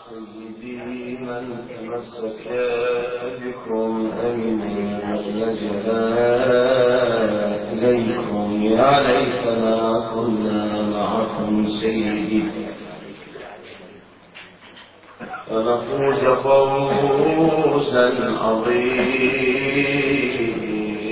سيدي من تمسك بكم أمين لجنا إليكم يا ليتنا كنا معكم سيدي فنفوز فوزا عظيما.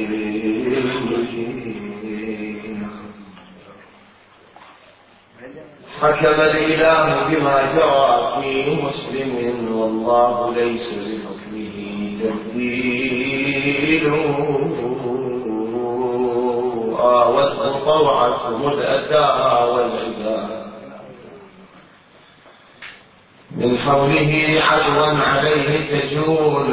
حكم الإله بما جرى في مسلم والله ليس بحكمه تبديل. آوته طوعته الأتاها والعباد من حوله عدوا عليه تجول.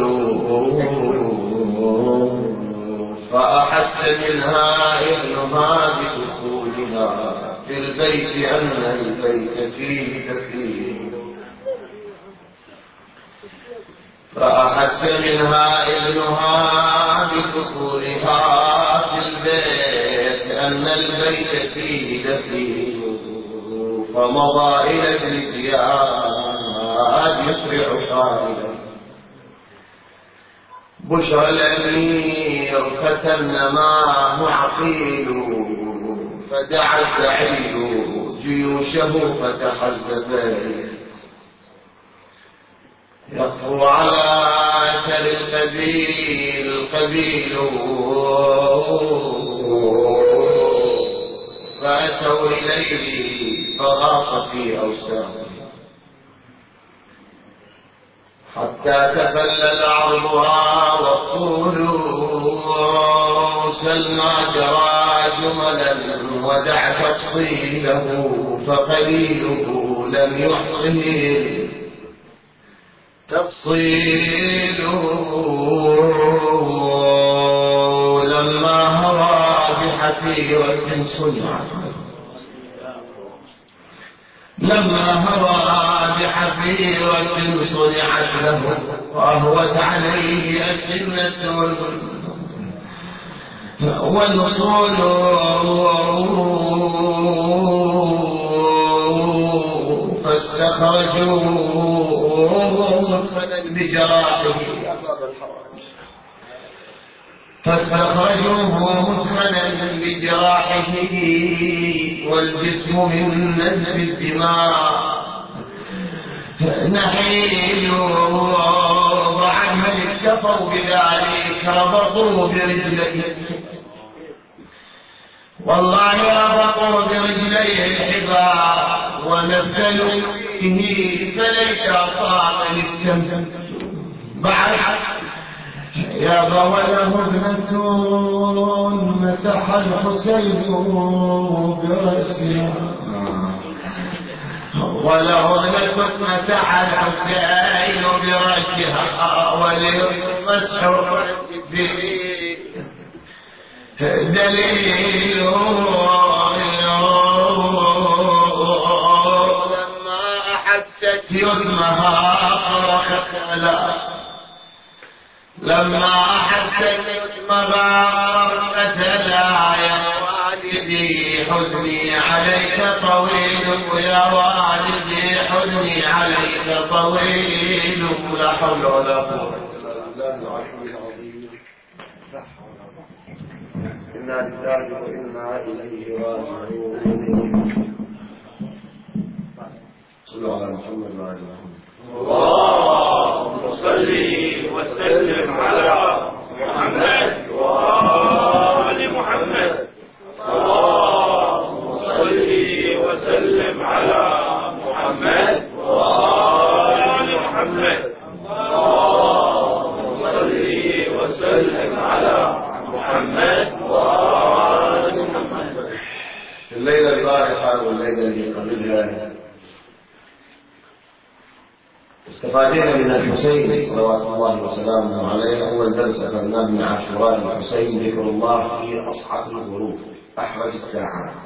فأحس منها ابنها بدخولها في البيت أن البيت فيه دخيل. فأحس منها ابنها بدخولها في البيت أن البيت فيه دخيل. فمضى إلى ابن زياد يسرع قائلا بشرى الأمير فتنماه عقيل. فدعا السعيد جيوشه فتحزبت يقفو على أثر القبيل. فأتوا إليه فغاص في أوساطه حتى تفلل عرضها والطول. سلمى جرى جملا ودع تفصيله فقليله لم يحصه تفصيله. لما هوى بحفيرة صنعت صنعت له وأهوت عليه أسنة والنصول. فاستخرجوا مدخلا بجراحه والجسم من نزف الدماء نحيل. وعن من اكتفوا بذلك ربطوا برجليه والله ربطوا برجليه الحبال ونزلوا به فليس أصاب للدم بعد يا وله ابنة مسح الحسين برأسها وله ابنة مسح الحسين برأسها ولمسح الرأس دليل. لما أحست يدمها صرخت لا لما أحست مباركة لا يا والدي حزني عليك طويل يا والدي حزني عليك طويل. لا حول ولا قوة إلا بالله. إنا لله وإنا إليه راجعون. صلوا على محمد وعلى محمد. اللهم صل وسلم على محمد وآل محمد. اللهم صل وسلم على محمد وآل محمد. اللهم صل وسلم على محمد وآل محمد. الليلة البارحة والليلة اللي قبلها استفادنا من الحسين صلوات الله وسلامه عليه. أول درس أخذناه من عاشوراء الحسين ذكر الله في أصحاب الغروب أحرج الساعات.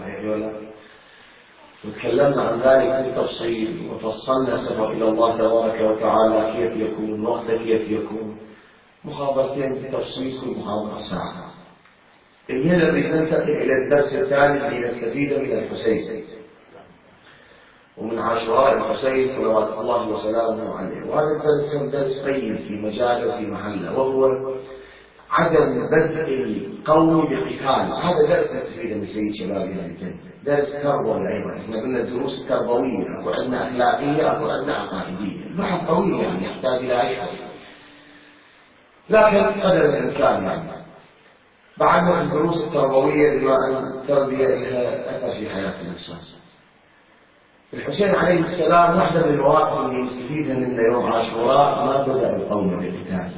وتكلمنا عن ذلك بالتفصيل وفصلنا السفر إلى الله تبارك وتعالى كيف يكون وقت كيف يكون مخابرتين بتفصيل كل مخابرة ساعة. اليوم ننتقل إلى الدرس الثالث لنستفيد من الحسين ومن عاشوراء الحسين صلوات الله وسلامه عليه. وهذا الدرس كان درس قيم في مجاله وفي محله، وهو عدم بدء القوم بقتال. هذا درس نستفيده من سيد شباب هذه الجنة، درس تربوي أيضا. احنا قلنا الدروس التربوية، أكو عندنا أخلاقية، أكو عندنا عقائدية. البحث طويل يعني يحتاج إلى عشرة، لكن قدر الإمكان يعني بعدنا الدروس التربوية بما أن التربية لها أثر في حياة الإنسان. الحسين عليه السلام واحدة من المواقف اللي يستفيدها منه يوم عاشوراء ما بدأ القوم بالقتال.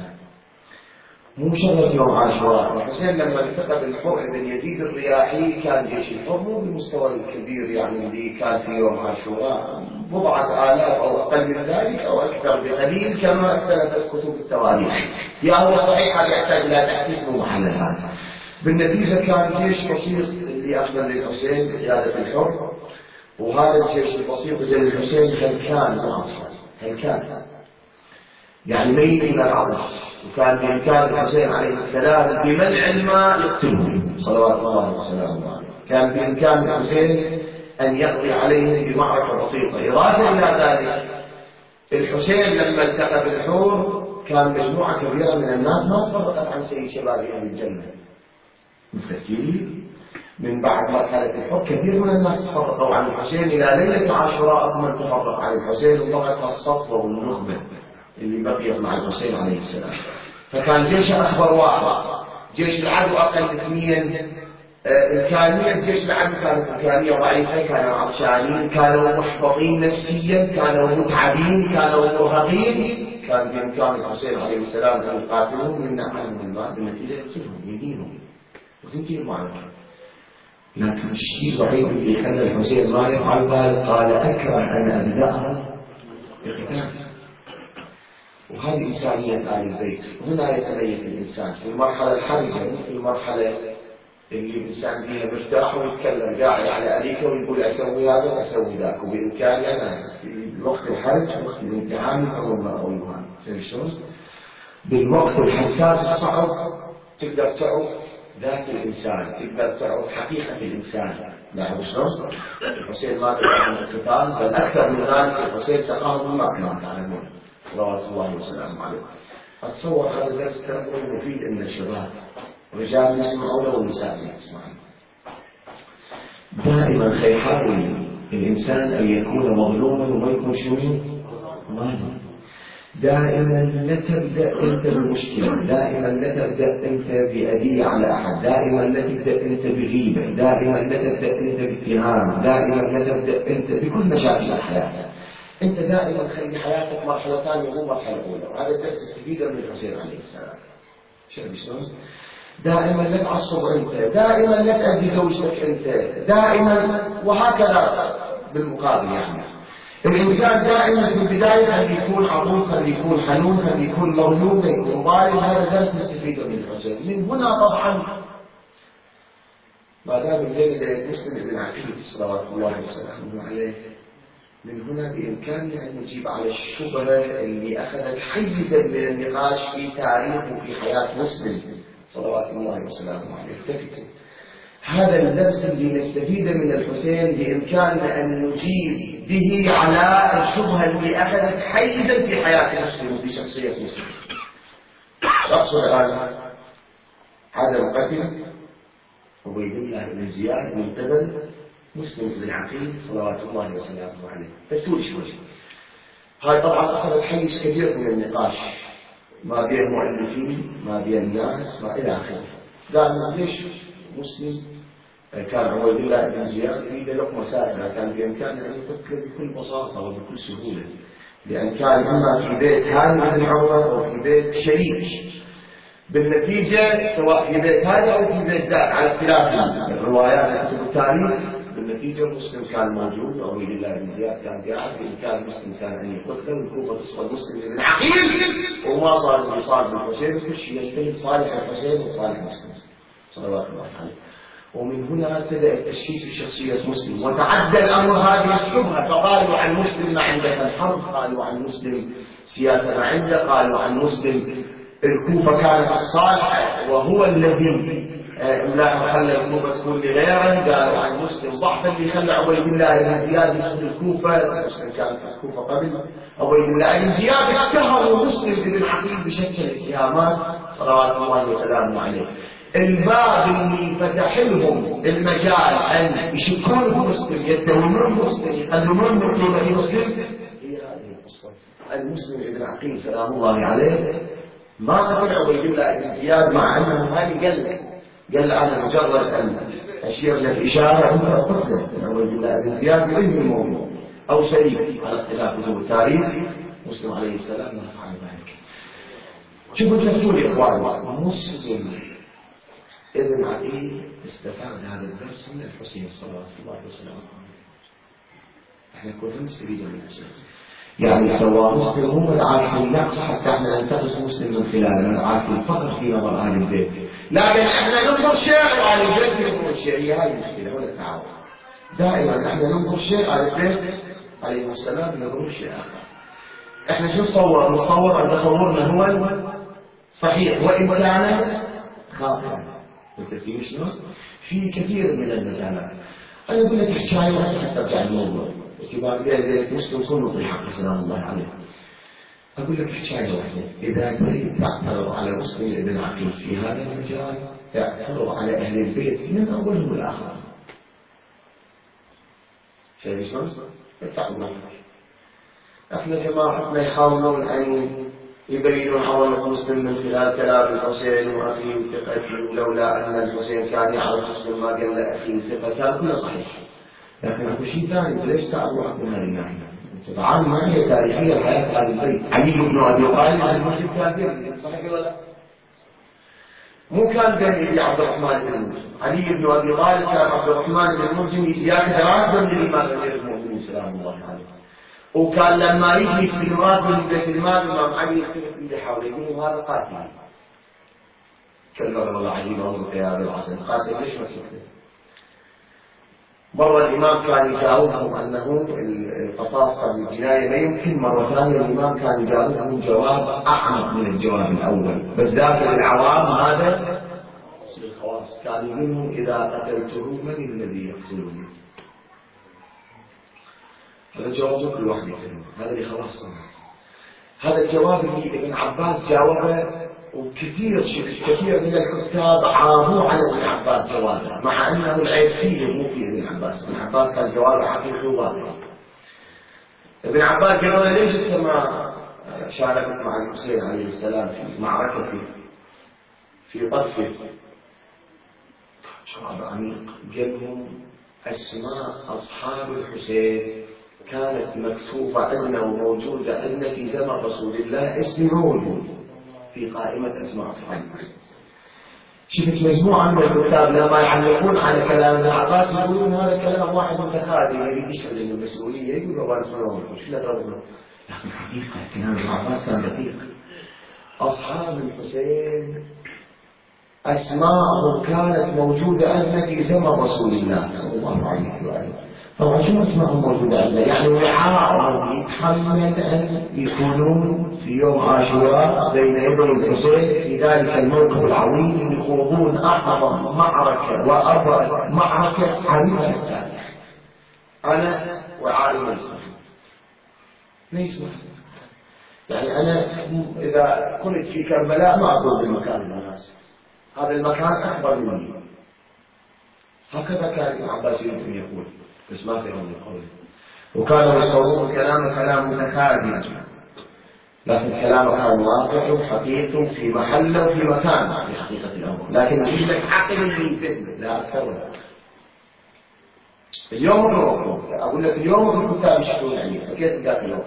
مو شرط يوم عاشوراء. الحسين لما التقى بالحر بن يزيد الرياحي كان جيش الحر مو بالمستوى الكبير يعني اللي كان في يوم عاشوراء، بضعة آلاف أو أقل من ذلك أو أكثر بقليل كما اختلفت كتب التواريخ. يا هو صحيح هذا يحتاج إلى تحقيق محل هذا. بالنتيجة كان جيش بسيط اللي أخذ للحسين بقيادة الحر، وهذا الجيش البسيط زي الحسين هلكان معصر، هلكان يعني ميت إلى العطش، وكان بإمكان الحسين عليه السلام بمنع الماء يقتله صلوات الله وسلامه عليه. كان بإمكان الحسين أن يقضي عليه بمعركة بسيطة. إضافة إلى ذلك الحسين لما التقى بالحور كان مجموعة كبيرة من الناس ما تفرقت عن سيد شباب أهل الجنة. متفكرين من بعد مرحلة الحب كثير من الناس تفرقوا عن الحسين إلى ليلة عاشوراء من تفرق عن الحسين، وبقت الصفوة والنخبة اللي بقيت مع الحسين عليه السلام. فكان جيش أكبر واحد، جيش العدو أقل اثنين إمكانية. جيش العدو كانت إمكانية ضعيفة، كانوا عطشانين، كانوا محبطين نفسيا، كانوا متعبين، كانوا مرهقين. كان بإمكان الحسين عليه السلام أن يقاتلهم من ناحية الماء، بالنتيجة يقتلهم يدينهم وتنتهي المعركة. لكن الشيء الوحيد اللي خلى الحسين ما يفعل ذلك قال أكره أن أبدأها بقتال. وهذه إنسانية آل البيت. هنا يتميز الإنسان في المرحلة الحرجة، في المرحلة اللي الإنسان فيها مرتاح ويتكلم قاعد على أليكه ويقول أسوي هذا وأسوي ذاك، وبإمكاني أنا في وقت الحرج وقت الامتحان أول ما أقول هذا شلون؟ بالوقت الحساس الصعب تقدر تعرف ذات الإنسان، تقدر تعرف حقيقة الإنسان. لاحظوا شلون؟ الحسين ما تبع القتال، بل أكثر من ذلك الحسين سقاهم ما كانوا يتعلمون صلوات الله وسلامه عليه. أتصور هذا الدرس تربوي مفيد إن الشباب رجال يسمعون والنساء يسمعون. دائما يحاول الإنسان أن يكون مظلوما وما يكون شنو؟ ظالما. دائما لا تبدأ أنت بمشكلة، دائما لا تبدأ أنت بأذية على أحد، دائما لا تبدأ أنت بغيبة، دائما لا تبدأ أنت باتهام، دائما لا تبدأ أنت بكل مشاكل الحياة. أنت دائما خلي حياتك مرحلة ثانية مو مرحلة أولى. وهذا الدرس استفيده من الحسين عليه السلام. شايف شلون؟ دائما لا تعصب أنت، دائما لا تأذي زوجتك أنت، دائما وهكذا بالمقابل. يعني الإنسان دائما في البداية أن يكون عطوف، أن يكون حنون، أن يكون مظلوم، أن يكون ظالم. هذا درس نستفيده من الحسين. من هنا طبعا ما دام الليلة المسلم ابن عقيل صلوات الله وسلامه عليه، من هنا بإمكاننا أن نجيب على الشبهة اللي أخذت حيزا من النقاش في تاريخ وفي حياة مسلم صلوات الله وسلامه عليه. التفتوا هذا الدرس اللي نستفيده من الحسين بإمكاننا أن نجيب به على الشبهة اللي أخذت حيزا في حياة مسلم وفي شخصية مسلم. أقصد الآن هذا القتل عبيد الله بن زياد من قبل مسلم بن عقيل صلوات الله وسلامه عليه. فتول شوي. هاي طبعا أخذت حيز كبير من النقاش ما بين المؤلفين، ما بين الناس، ما إلى آخره. قال ليش مسلم كان عبيد الله بن زياد يريد لقمة سائلة، كان بإمكانه أن يفكر بكل بساطة وبكل سهولة، لأن كان إما في بيت هاني بن عمر أو في بيت شريك. بالنتيجة سواء في بيت هذا أو في بيت ذاك على اختلاف الروايات كتب التاريخ، بالنتيجة مسلم كان موجود وعبيد الله بن زياد كان قاعد. بإمكان مسلم كان أن يقتل والكوفة تصفى مسلم بن عقيل، وما صار اللي صار بالحسين، كل شيء ينتهي صالح الحسين وصالح مسلم صلوات الله عليه. ومن هنا ابتدأ التشكيك في شخصية مسلم، وتعدى الأمر هذه الشبهة. فقالوا عن مسلم ما عنده الحرب، قالوا عن مسلم سياسة ما عنده، قالوا عن مسلم الكوفة كانت الصالحة وهو الذي لا خلى الكوفة تكون لغيره، قالوا عن مسلم ضعفا اللي خلى عبيد الله بن زياد يدخل الكوفة. مسلم كان في الكوفة قبل عبيد الله بن زياد، اتهموا مسلم بن عقيل بشكل اتهامات صلوات الله وسلامه عليه. الباب اللي فتح لهم المجال ان يشكون بمسلم، يتهمون مسلم، يقللون من قيمة مسلم، هي هذه القصة. المسلم بن عقيل سلام الله عليه ما قتل عبيد الله بن زياد، مع انه هذه قال انا مجرد ان اشير لك اشاره انت قتله عبيد الله بن زياد بعلم الموضوع او شريك، على اختلاف كتب التاريخ. مسلم عليه السلام ما فعل ذلك. شوفوا التفسير يا اخوان، مسلم ابن عقيل استفاد هذا الدرس من الحسين صلوات الله وسلامه عليه. احنا كلنا نستفيد من الحسين، يعني سواء مسلم هو العارف النقص حتى احنا ننتقص مسلم من خلاله، العارف الفقر في نظر اهل البيت، لكن احنا ننظر شيء واهل البيت ينظرون شيء. هي هذه المشكله ولا التعاون. دائما احنا ننظر شيء اهل البيت عليه السلام ينظرون شيء اخر. احنا شو نصور ان تصورنا هو صحيح وان كان خاطئا. التفكير شنو؟ في كثير من المسائل. انا اقول لك حكايه واحده حتى ترجع الموضوع. كبار ذلك مسلم كله في حق سلام الله عليه. أقول لك حكاية واحدة، إذا تريد تعترض على مسلم ابن عقيل في هذا المجال تعترض على أهل البيت من أولهم والآخر. شايف شلون؟ اتقوا احنا جماعتنا يحاولون أن يبينون عظمة مسلم من خلال كلام الحسين وأخيه وثقته، ولولا أن الحسين كان يعرف مسلم ما قال لأخيه وثقته كان كله صحيح. لكن أكو شيء ثاني، ليش تعرض من هذه الناحية؟ طبعا ما هي تاريخية حياة هذا البيت. علي بن أبي طالب هذا المسجد كان صحيح ولا لا؟ مو كان بين عبد الرحمن بن الملجم. علي بن أبي طالب كان عبد الرحمن بن الملجم يأخذ راتبا من الإمام أمير المؤمنين سلام الله عليه. وكان لما يجي استلمات من بيت المال الإمام علي يختلف اللي حوله يقول هذا قاتل. كلمة الله عجيبة ومن في هذا العصر، قاتل ليش ما تكتب؟ مرة الإمام كان يجاوبهم أنه القصاص قبل الجناية ما يمكن، مرة ثانية الإمام كان يجاوبهم جواب أعمق من الجواب الأول، بس داخل العوام هذا الخواص كان يقولهم إذا قتلته من الذي يقتلني؟ هذا جواب كل واحد يفهمه، هذا اللي خلاص هذا الجواب اللي ابن عباس جاوبه، وكثير من الكتاب عابوا على ابن عباس جوابه، مع انه العيب فيه مو في ابن عباس. ابن عباس كان جوابه حقيقي وواضح. ابن عباس قال له ليش انت ما شاركت مع الحسين عليه السلام في معركته في طرفه؟ جواب عميق. قال لهم اسماء اصحاب الحسين كانت مكتوبه عندنا وموجوده عندنا في زمن رسول الله، اسمي موجود في قائمة أسماء أصحاب الحسين. شفت مجموعة من الكتاب لما يعلقون على كلام ابن عباس يقولون هذا كلام واحد متخاذل يريد يشهد المسؤولية، يقول له أنا اسمه وش لا ترونه. لكن حقيقة كلام ابن عباس كان دقيق. أصحاب الحسين أسماءهم كانت موجودة عندنا في زمن رسول الله صلى الله عليه وآله. طبعا شو اسمهم موجودة عندنا؟ يعني وعاء يتحمل أن يكونون في يوم عاشوراء بين يدي الحسين في ذلك الموقف العظيم، يخوضون أعظم معركة وأبرز معركة حريفة التاريخ. أنا وعالم الإسلام ليس مسلم، يعني أنا إذا كنت في كربلاء ما أقول بالمكان المناسب، هذا المكان أكبر مني. هكذا كان ابن عباس يمكن يقول، بس ما في عمل قوله. وكانوا يصورون كلام متخاذل، لكن كلامه كان واقع وحقيقي في محله وفي مكانه في حقيقة الأمر، لكن يجيب لك عقل اللي يفتن لا أكثر ولا أقل. اليوم أقول لك اليوم الكتاب يشحنون عليه، فكيف ذاك اليوم؟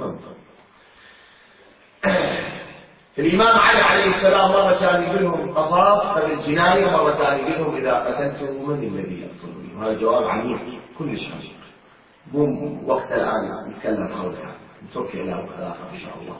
الإمام علي عليه السلام مرة كان يقول لهم قصاص قبل الجناية، مرة كان يقول لهم إذا قتلتم من الذي يقتلني. وهذا جواب عميق كلش عميق. مو وقت الآن نتكلم حولها، نترك إلى وقت آخر إن شاء الله.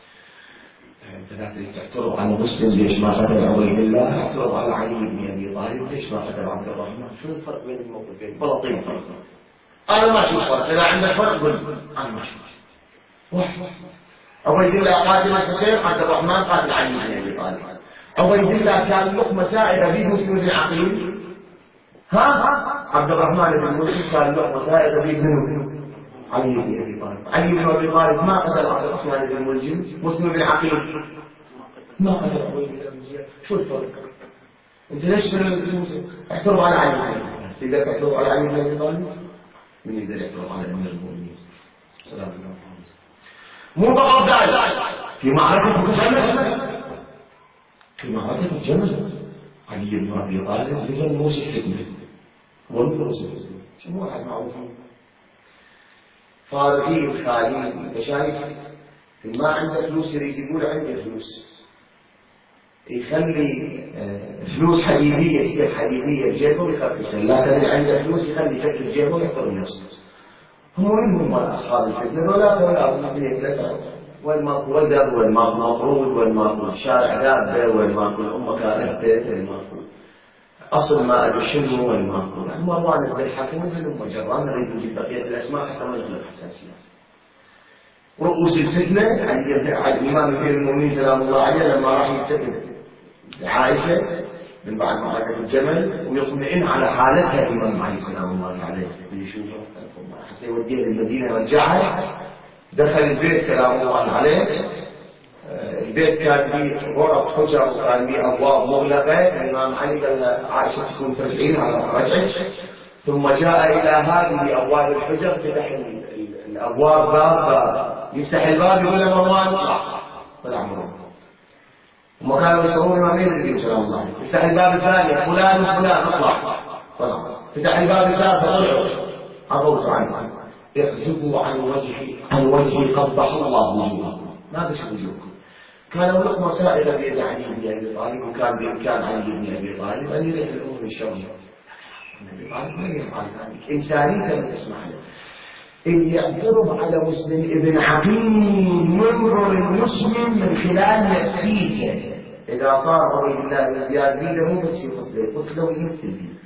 أنت تعترض على مسلم ليش ما قتل عبيد الله، تعترض على علي بن أبي طالب ليش ما قتل عبد الرحمن. شو الفرق بين الموقفين؟ بلطيم فرق. أنا ما أشوف فرق، إذا عندك فرق قل أنا ما أشوف. واحد عبيد الله قاتل الحسين، عبد الرحمن قاتل علي بن أبي طالب. عبيد الله كان لقمة سائرة بيد مسلم بن عقيل. عبد الرحمن بن مسلم كان لقمة سائرة بيد منه؟ علي بن أبي طالب. علي بن أبي طالب ما قتل عبد الرحمن بن ملجم. مسلم بن عقيل ما قتل عبيد الله بن زياد. شو الفرق؟ أنت ليش تحترم على علي؟ تقدر تحترم على علي بن أبي طالب؟ من يقدر يحترم على أمير المؤمنين؟ سلام الله عليه. مو فقط ذلك، في معركة الجمل، في معركة الجمل علي بن أبي طالب لزم موسى الحكمة والفرس شو واحد معروفين فارغين خالين. أنت شايف ما عنده فلوس يريد يقول عنده فلوس، يخلي فلوس حديدية تصير حديدية بجيبه ويخفشها، لا تدري عنده فلوس يخلي شكل جيبه ويحفر نفسه. هم أصحاب الفتنة ولا اثنين ثلاثة، وين ماكو ودر، وين ماكو مفروض، وين ماكو شارع دابة، وين ماكو الأمة كانت بيت، وين ماكو أصل ما أدري شنو، وين ماكو مروان بن الحكم وهم جران. نريد نجيب بقية الأسماء حتى ما ندخل الحساسيات. رؤوس الفتنة عن الإمام أمير المؤمنين سلام الله عليه لما راح يتفق عائشة من بعد معركة الجمل ويطمئن على حالتها الإمام علي سلام الله عليه يشوفها حتى يوديها للمدينة ورجعها. دخل البيت سلام الله عليه، البيت كان فيه غرف حجر وكان فيه أبواب مغلقة. الإمام علي قال عائشة تكون ترجعين على رجعك، ثم جاء إلى هذه أبواب الحجر فتح الأبواب باب يفتح الباب يقول له مروان اطلع، طلع مروان. هم كانوا يسمون الإمامين الذين سلام الله عليه. يفتح الباب الثاني فلان وفلان اطلع، طلع. فتح الباب الثالث طلعوا، عبروا عنه اقذفوا عن وجهي قبح الله وجوهكم. ما بشوف وجوهكم. كان لقمة سائرة بيد علي بن أبي طالب، وكان بإمكان علي بن أبي طالب أن يريح الأمور من شر أبي طالب. ما يفعل ذلك، إنسانية لا تسمح له. إذ يعترض على مسلم ابن عقيل ينظر المسلم من خلال نفسيته. إذا صار عبيد الله بن زياد بيده مو بس يقتله، يقتله ويمثل به.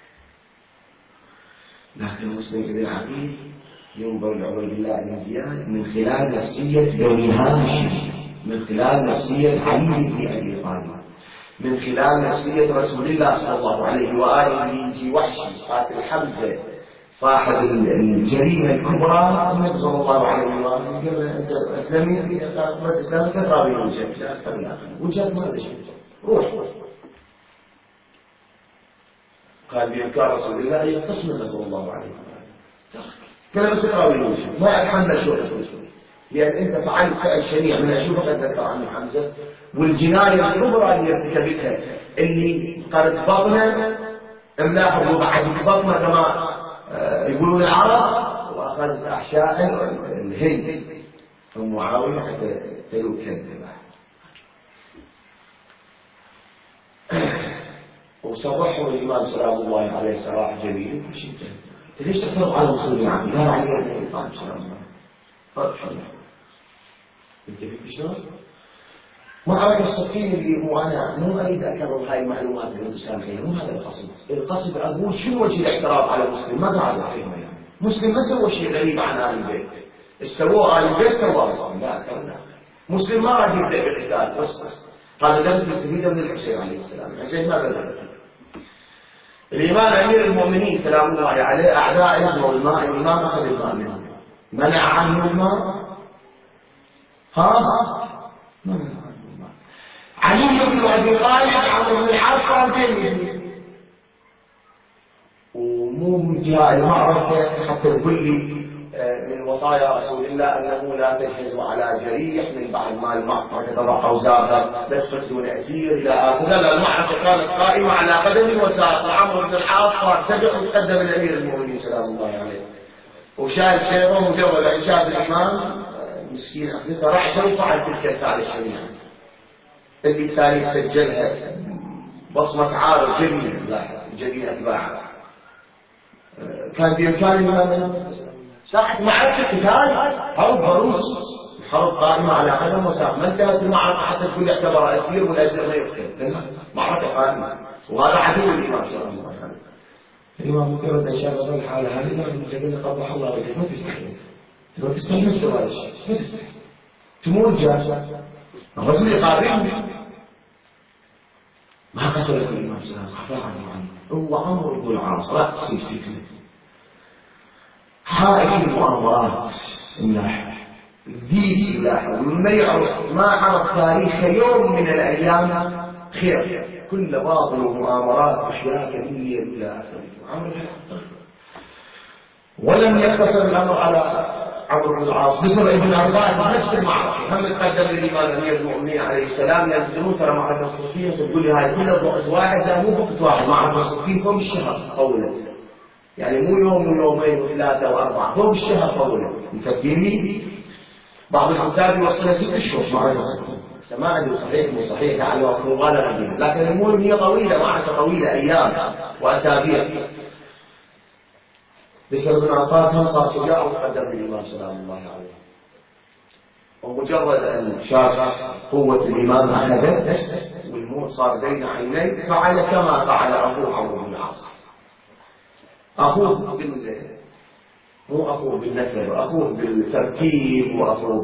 لكن مسلم ابن عقيل ينظر لعبيد الله بن زياد من خلال نفسية بني هاشم، من خلال نفسية علي بن أبي طالب، من خلال نفسية رسول الله صلى الله عليه وآله. يجي وحشي قاتل حمزة صاحب الجريمة الكبرى، النبي صلى الله عليه وآله قال أنت أسلمي، ما تسلمي تقرأي وجهك، وجهك ما شيء، روح. قال بإمكان رسول الله يقتصم صلى الله عليه وآله. قال بس تقرأي وجهك، ما أتحمل شو رسول، لأن أنت فعلت فعل شنيع من أشوفك أن تذكر عن حمزة، والجناية الكبرى اللي ارتكبتها اللي قالت بطنه املاحه وبعد بطنه كما يقولون العرب، وأخذ أحشاء الهند ثم معاوية حتى تلو كذبه وصرحوا الإمام سلام الله عليه صراحة جميل. ليش تفرض على المسلمين عني؟ لا علي أن يقام سلام الله فرق شلون انت فهمت شلون؟ معركة الصفين اللي هو أنا مو أريد أكرر هاي المعلومات اللي تسامحينها، مو هذا القصد. القصد أقول شنو وجه الاعتراض على مسلم؟ ما قاعد أفهمه يعني. مسلم ما سوى شيء غريب عن آل البيت، سووه آل البيت سواه مسلم. لا كذا، مسلم ما راح يبدأ بالقتال بس. هذا درس مستفيد من الحسين عليه السلام. الحسين ما بدأ. الإمام أمير المؤمنين سلام الله عليه أعداء يجروا الماء، الإمام أخذ الماء منهم، منع عنه الماء. علي بن أبي طالب عمرو بن العاص قال ومو جاء المعركة حتى تقول لي من وصايا رسول الله أنه لا تجهز على جريح من بعد ما المعركة تبقى وزاغا لا تقتلون أسير إلى آخره. المعركة كانت قائمة على قدم وساق. عمرو بن العاص فارتجع وتقدم الأمير المؤمنين سلام الله عليه وشال سيفه وجول عشاء الإمام مسكين أخذته راح وفعل تلك الفعل الشنيعة اللي التاريخ سجلها بصمة عار جميع أتباعه. كان بإمكان الإمام ساحة معركة قتال، حرب عروس، الحرب قائمة على قدم وساق. ما انتهت المعركة حتى الكل يعتبر أسير والأسير ما يقتل، معركة قائمة. وهذا عدو الإمام صلى الله عليه وسلم. الإمام مجرد أن شاف الحالة هذه قال قبح الله وجهك، ما تستحي، ما تستحي من سواش، ما تستحي، تموت جاهزة. الرجل يقابلني ما قتله الإمام سلام خفى عنه هو عمرو بن العاص رأس الفتنة حائط المؤامرات الناحية ذي ما يعرف ما عرف تاريخ يوم من الأيام خير كل باطل ومؤامرات أشياء كبيرة إلى آخره عمرو ولم يقتصر الأمر على عمرو بن العاص بسبب ابن عباس نفس المعركة هم تقدم للإمام أمير المؤمنين عليه السلام ينزلون ترى معركة الصفين تقول لي هاي كلها ضغط واحد لا مو وقت واحد معركة الصفين فوق الشهر طولت يعني مو يوم ويومين وثلاثة وأربعة فوق الشهر طولت مفكرين بعض الكتاب يوصلها 6 أشهر معركة الصفين ما عنده صحيح مو صحيح يعني مبالغة لكن الأمور هي طويلة معركة طويلة أيام وأسابيع بسبب انعطافهم صار شجاع وتقدم للإمام سلام الله عليه ومجرد أن شاف قوة الإمام أخذت والموت صار بين عينيه فعل كما فعل أخوه عمرو بن العاص أخوه مو أخوه بالنسب أخوه بالترتيب وأخوه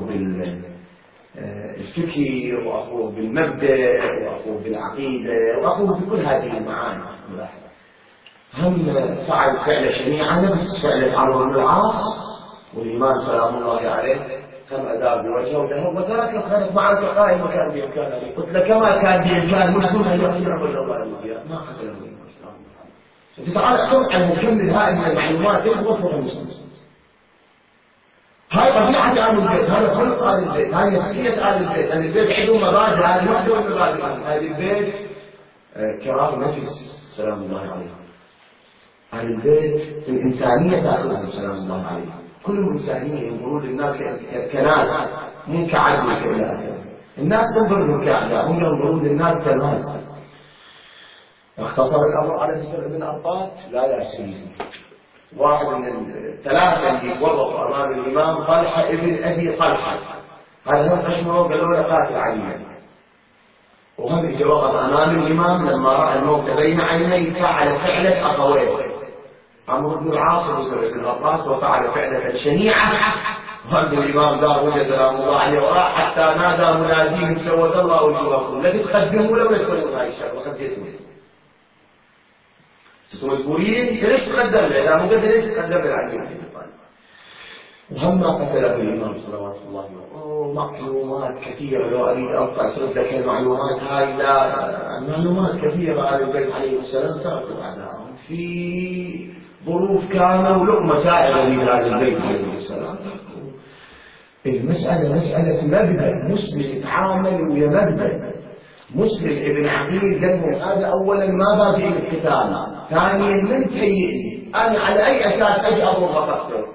بالفكر وأخوه بالمبدأ وأخوه بالعقيدة وأخوه بكل هذه المعاني هم فعل فعل شنيعة نفس فعل عمرو بن العاص والإمام سلام الله عليه هم أدار بوجهه وذهب وترك الخلف معركة قائمة كان بإمكانه قلت له كما كان بإمكان مسلم أن يقتل عبد الله بن زياد ما قتله الإمام سلام الله عليه تعال احكم أن نكمل هذه من المعلومات وفق المسلم هاي طبيعة آل البيت هذا خلق آل البيت هاي نفسية آل البيت أن البيت عنده مبادئ هذه وحده المبادئ هذه البيت كرام نفس سلام الله عليه أهل البيت الإنسانية تأخذهم سلام الله عليه كل إنسانية ينظرون للناس كناس مو كعدل كذا الناس تنظر كأعداء هم ينظرون للناس كناس اختصر الأمر على سبب من أرباط لا ياسين واحد من الثلاثة اللي ورطوا أمام الإمام طلحة ابن أبي طلحة هذا هم أشمعوا قالوا له قاتل عليا وهم الجواب أمام الإمام لما رأى الموت بين عينيه فعل فعلة أخويه عمرو بن العاص بسبب الغلطات وفعل فعلة شنيعة وهذا الإمام دار وجه سلام الله عليه وراء حتى نادى مناديه سود الله وجوهكم الذي تقدموا له ويسولون هاي الشر وخذيتم تقولين ليش تقدم له لا مو ليش تقدم له عليه وهم قتله الإمام صلوات الله عليه معلومات كثيرة لو أريد أبقى أسرد لك المعلومات هاي لا معلومات كثيرة على البيت عليه السلام تركوا أعداءهم في ظروف كانوا لقمة سائغة من هذا البيت عليه السلام المسألة مسألة مبدأ مسلم يتعامل ويا مبدأ مسلم ابن عقيل قال هذا أولا ما بادئ القتال ثانيا من تهيئني أنا على أي أساس أجي أضرب فقط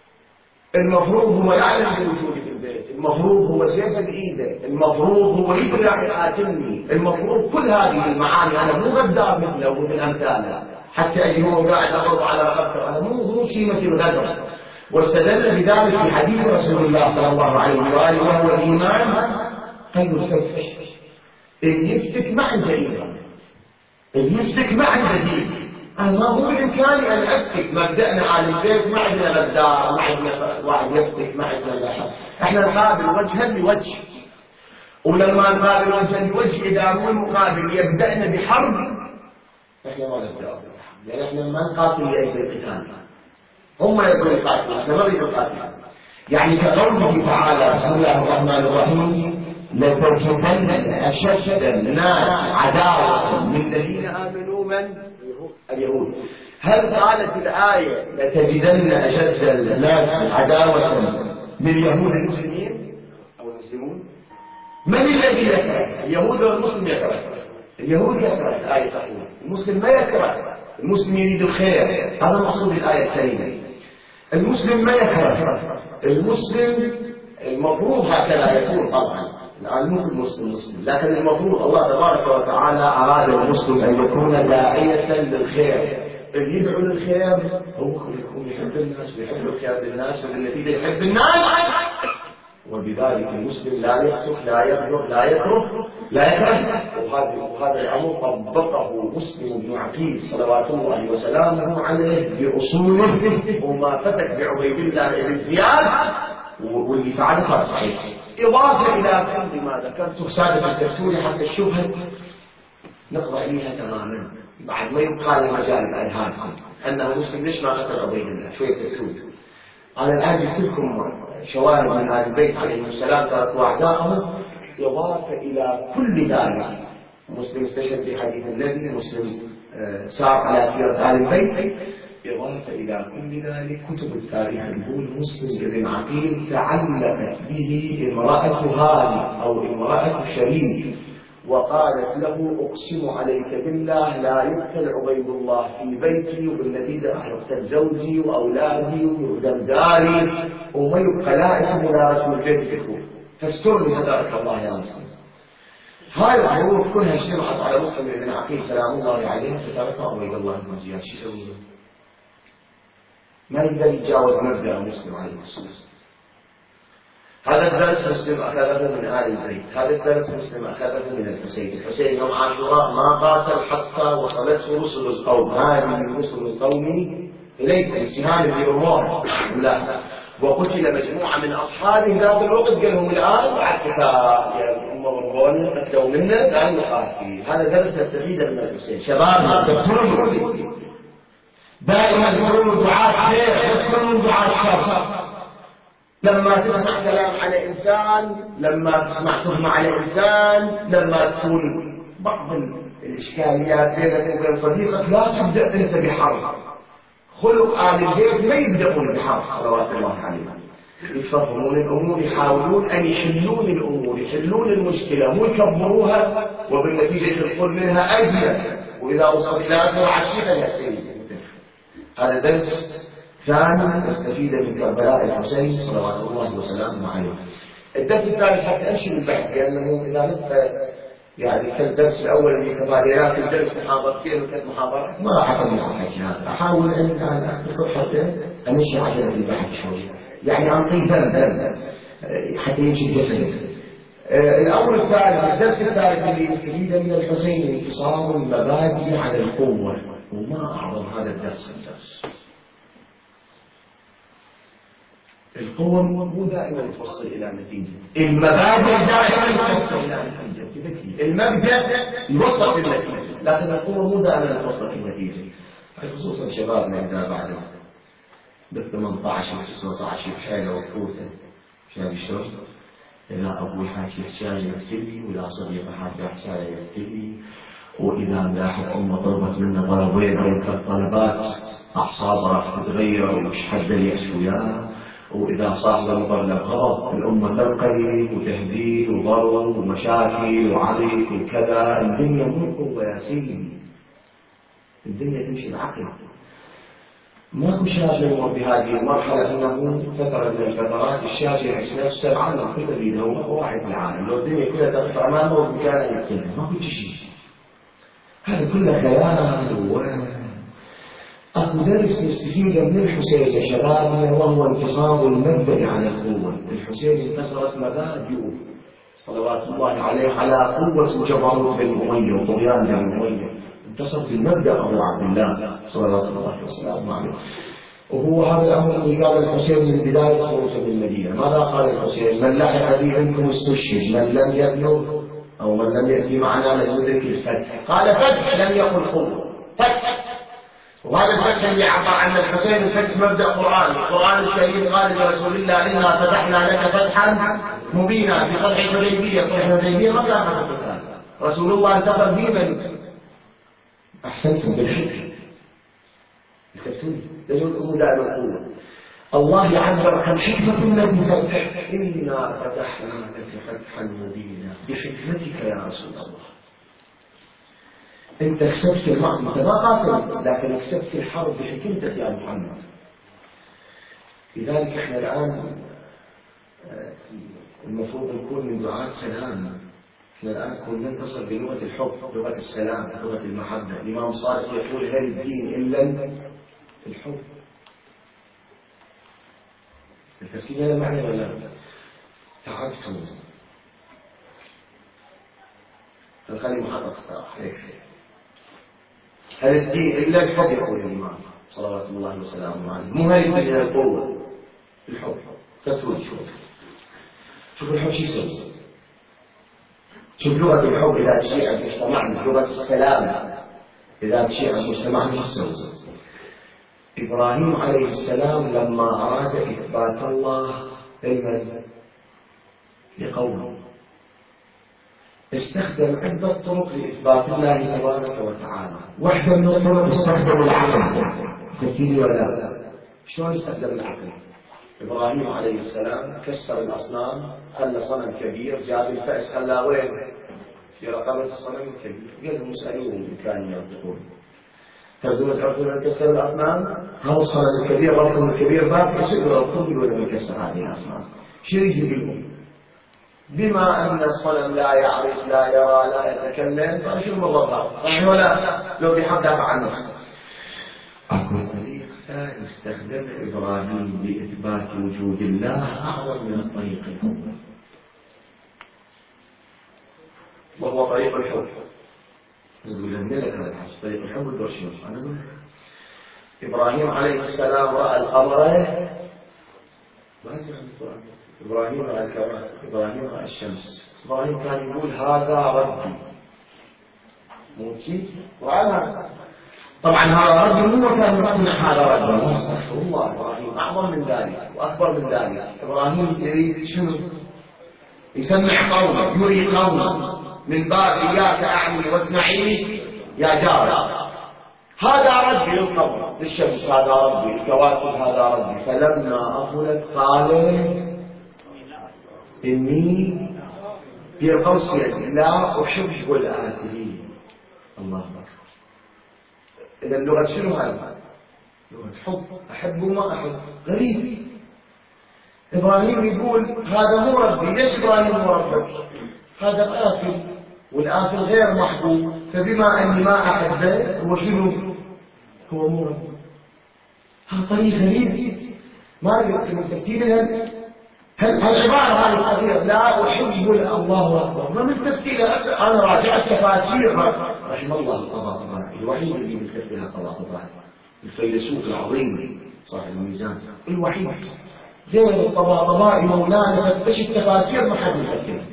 المفروض هو يعلم بوجودي في البيت المفروض هو سيف بإيده المفروض هو يدري عن يقاتلني المفروض كل هذه المعاني أنا مو غدار مثله ومثل أمثاله حتى أجي هو قاعد أضرب على رقبته أنا مو قيمة الغدر واستدل بذلك في حديث رسول الله صلى الله عليه وآله وهو الإيمان خير الفتح اللي يفتك ما عنده إيمان اللي يفتك ما عنده دين أنا ما هو بإمكاني أن أفتك مبدأنا على البيت ما عندنا غدار ما عندنا واحد يفتك ما عندنا لا إحنا نقابل وجها لوجه ولما نقابل وجها لوجه إذا مو المقابل يبدأنا بحرب إحنا ما نبدأ يعني إحنا ما نقاتل لأجل القتال هم يقولون يقاتلون إحنا ما نريد نقاتل يعني كقوله تعالى بسم الله الرحمن الرحيم لتجدن أشد الناس عداوة من الذين آمنوا من اليهود هل قالت الآية لتجدن أشد الناس عداوة من اليهود المسلمين أو المسلمون من الذي يكره اليهود والمسلم يكره اليهود يكره الآية صحيحة المسلم ما يكره المسلم يريد الخير هذا مقصود الآية الكريمة المسلم ما يكره المسلم المفروض هكذا يكون طبعا الآن مو كل مسلم لكن المفروض الله تبارك وتعالى أراد المسلم أن يكون داعية للخير اللي يدعو للخير هو يكون يحب الناس ويحب الخير للناس والنتيجة يحب الناس وبذلك المسلم لا يخطف لا يغدر لا يكره لا يكره وهذا الأمر طبقه مسلم بن عقيل صلوات الله وسلامه عليه بأصوله وما فتك بعبيد الله بن زياد واللي فعلها صحيح إضافة إلى كل ما ذكرته سادة الدكتور حتى الشبهة نقضى عليها تماما، بعد ما يبقى لنا مجال الأذهان أنه مسلم ليش ما قتل عبيد الله، شوية تكتب. أنا الآن جبت لكم شواهد من آل البيت عليهم السلام تركوا أعداءهم، إضافة إلى كل ذلك مسلم استشهد في حديث النبي، مسلم سار على سيرة آل البيت، إضافة إلى كل ذلك كتب التاريخ يقول مسلم بن عقيل تعلقت به امرأة هاني أو امرأة شريف وقالت له أقسم عليك بالله لا يقتل عبيد الله في بيتي، وبالذي راح يقتل زوجي وأولادي ويهدم داري وما يبقى لا اسم ولا رسم البيت يكون، فاسترني هداك الله يا مسلم. هاي الحروف كلها اجتمعت على مسلم بن عقيل سلام الله عليه فتركه عبيد الله بن زياد. شو يسوي له؟ ما يقدر يتجاوز مبدأ مسلم عليه الصلاة. هذا الدرس مسلم أخذه من آل البيت، هذا الدرس مسلم أخذه من الحسين. الحسين يوم عاشوراء ما قاتل حتى وصلته رسل القوم، هذه رسل القوم إليكم السهام اللي رموها لا، وقتل مجموعة من أصحابه ذات الوقت قال لهم الآن بعد كفاء يا أمة وربون قتلوا منا لا نقاتل. هذا درس نستفيده من الحسين. شباب تذكرون دائما تذكرون دعاء خير، تذكرون دعاء شر. لما تسمع كلام على إنسان، لما تسمع تهمة على إنسان، لما تكون بعض الإشكاليات بينك وبين صديقك لا تبدأ أنت بحرب. خلق آل البيت ما يبدأون بحرب صلوات الله عليهم، يتفهمون الأمور، يحاولون أن يحلون الأمور، يحلون المشكلة مو يكبروها وبالنتيجة يدخل منها أجل، وإذا وصل إلى أجل عشيقا يا سيدي. هذا درس ثاني نستفيد من كربلاء الحسين صلوات الله وسلامه عليه. الدرس الثالث حتى أمشي بالبحث لأنه إذا نبقى يعني كالدرس الأول اللي كبادرات الدرس محاضرتين وثلاث محاضرات ما راح أكمل الحكي هذا. أحاول أن أختصر حتى أمشي عجلة البحث شوي، يعني أعطي دم حتى يمشي الجسد. الأمر الثالث الدرس الثالث اللي نستفيد من الحسين انتصار المبادئ على القوة، وما أعظم هذا الدرس. القوة مو دائما توصل إلى نتيجة، المبادئ دائما توصل إلى نتيجة، المبدأ يوصل للنتيجة، لكن القوة مو دائما توصل للنتيجة. خصوصا شبابنا إذا بعد بال 18 و 19 بحيلة وحوثة شايف شلون؟ إذا أبوي حاكي حشاية يقتلي ولا صديقه حاكي حشاية يقتلي، وإذا ملاحظ أمه طلبت منه طلبين بين الطلبات أعصابه راح تتغير ومش حد يأس وياه، وإذا صاحب مطلب غضب الأمة تنقلب وتهديد وضرب ومشاكل وعريق وكذا. الدنيا مو قوة يا سيدي، الدنيا تمشي العقل. ماكو شاب يمر بهذه المرحلة أنه فترة من الفترات الشاب يحس نفسه العالم كله بيده وهو واحد في العالم، لو الدنيا كلها تقف أمامه وبكانه يقتلها ماكو شيء. هذا كله خيال. أكو درس نستفيده من الحسين يا شباب وهو انتصار المبدأ على القوة. الحسين انتصرت مبادئه صلوات الله عليه على قوة جبروت بن أمية وطغيان بن أمية، انتصر بالمبدأ أبو عبد الله صلوات الله وسلامه عليه. وهو هذا الأمر اللي قال الحسين من بداية خروجه من المدينة. ماذا قال الحسين؟ من لحق بي منكم استشهد، من لم يبلغ أو من لم يأتي معنا لم يدرك الفتح. قال فتح لم يقل قوة، فتح. وهذا الفتح اللي عبر عن الحسين الفتح مبدأ قرآني. القرآن الكريم قال لرسول الله إنا فتحنا لك فتحا مبينا. في صلح الحديبية، صلح الحديبية ما كان فتح القرآن، رسول الله انتقل بمن أحسنتم بالحكم الكتوني دليل الأمور دائما القوة. الله يعبر عن حكمة النبي فتح إنا فتحنا لك فتحا مبينا بحكمتك يا رسول الله. أنت كسبت المعنى، أنت ما قاتلت لكن كسبت الحرب بحكمتك يا محمد. لذلك احنا الآن المفروض نكون من دعاة سلام. احنا الآن نكون ننتصر بلغة الحب، لغة السلام، لغة المحبة. الإمام صادق يقول هل الدين إلا الحب. التفسير هذا معنى ولا لا؟ تعبتم فخلي محطة الصراحة هيك. هل الدين إلا الحب يقول الإمام صلوات الله وسلامه عليه، مو هاي الدين القوة، الحب. تفوت شوف الحب شو يسوي. شوف لغة الحب إذا تشيع المجتمع، لغة السلام إذا تشيع المجتمع نفسه. إبراهيم عليه السلام لما أراد إثبات الله لقومه استخدم عدة طرق لإثبات الله تبارك وتعالى. واحدة من الطرق استخدم العقل. تكيني ولا لا؟ شلون استخدم العقل؟ إبراهيم عليه السلام كسر الأصنام، خلى صنم كبير، جاب الفأس خلاه وين؟ في رقبة الصنم الكبير. قال لهم اسألوهم إن كانوا ينطقون. تبدو تعرفون أن كسر الأصنام؟ هذا الصنم الكبير، ربكم الكبير باب يسأل ربكم يقول لهم يكسر هذه الأصنام. شو يجي لهم؟ بما أن الصنم لا يعرف لا يرى لا يتكلم، فشو المضبط؟ صحيح ولا؟ لو بحق دافع عنه. أكو طريق ثاني استخدم إبراهيم لإثبات وجود الله أعظم من الطريق الأول، وهو طريق الحب. يقول لهم لك هذا الحس طريق الحب والبرشيوس. أنا أقول إبراهيم عليه السلام رأى القمر، إبراهيم رأى الكواكب، إبراهيم رأى الشمس. إبراهيم كان يقول هذا ربي موجود وأنا طبعا هذا ربي مو كان يقتنع هذا ربي. استغفر الله، إبراهيم أعظم من ذلك وأكبر من ذلك. إبراهيم يريد شنو؟ يسمع قومه، يري قومه من باب إياك أعني واسمعي يا جار. هذا ربي للقمر للشمس، هذا ربي الكواكب، هذا ربي. فلما أفلت قال إني في قوس لا أحب الآخرين. الله أكبر. إذا اللغة شنو هذا؟ لغة حب، أحب وما أحب. غريب. إبراهيم يقول هذا مو ربي. ليش إبراهيم مو ربك؟ هذا الآكل، والآكل غير محبوب، فبما أني ما أحبه هو شنو؟ هو مو ربي. هذا طريق غريب. ما أعرف من تفكيرها هالعبارة هذه الصغيرة لا أحب الله أكبر، ما من تفكيرها. أنا راجعت تفاسيرها رحم الله الطباطبائي، الوحيد اللي من تفكيرها الطباطبائي، الفيلسوف العظيم صاحب الميزان، الوحيد. غير الطباطبائي مولانا فتش التفاسير ما حد يفكر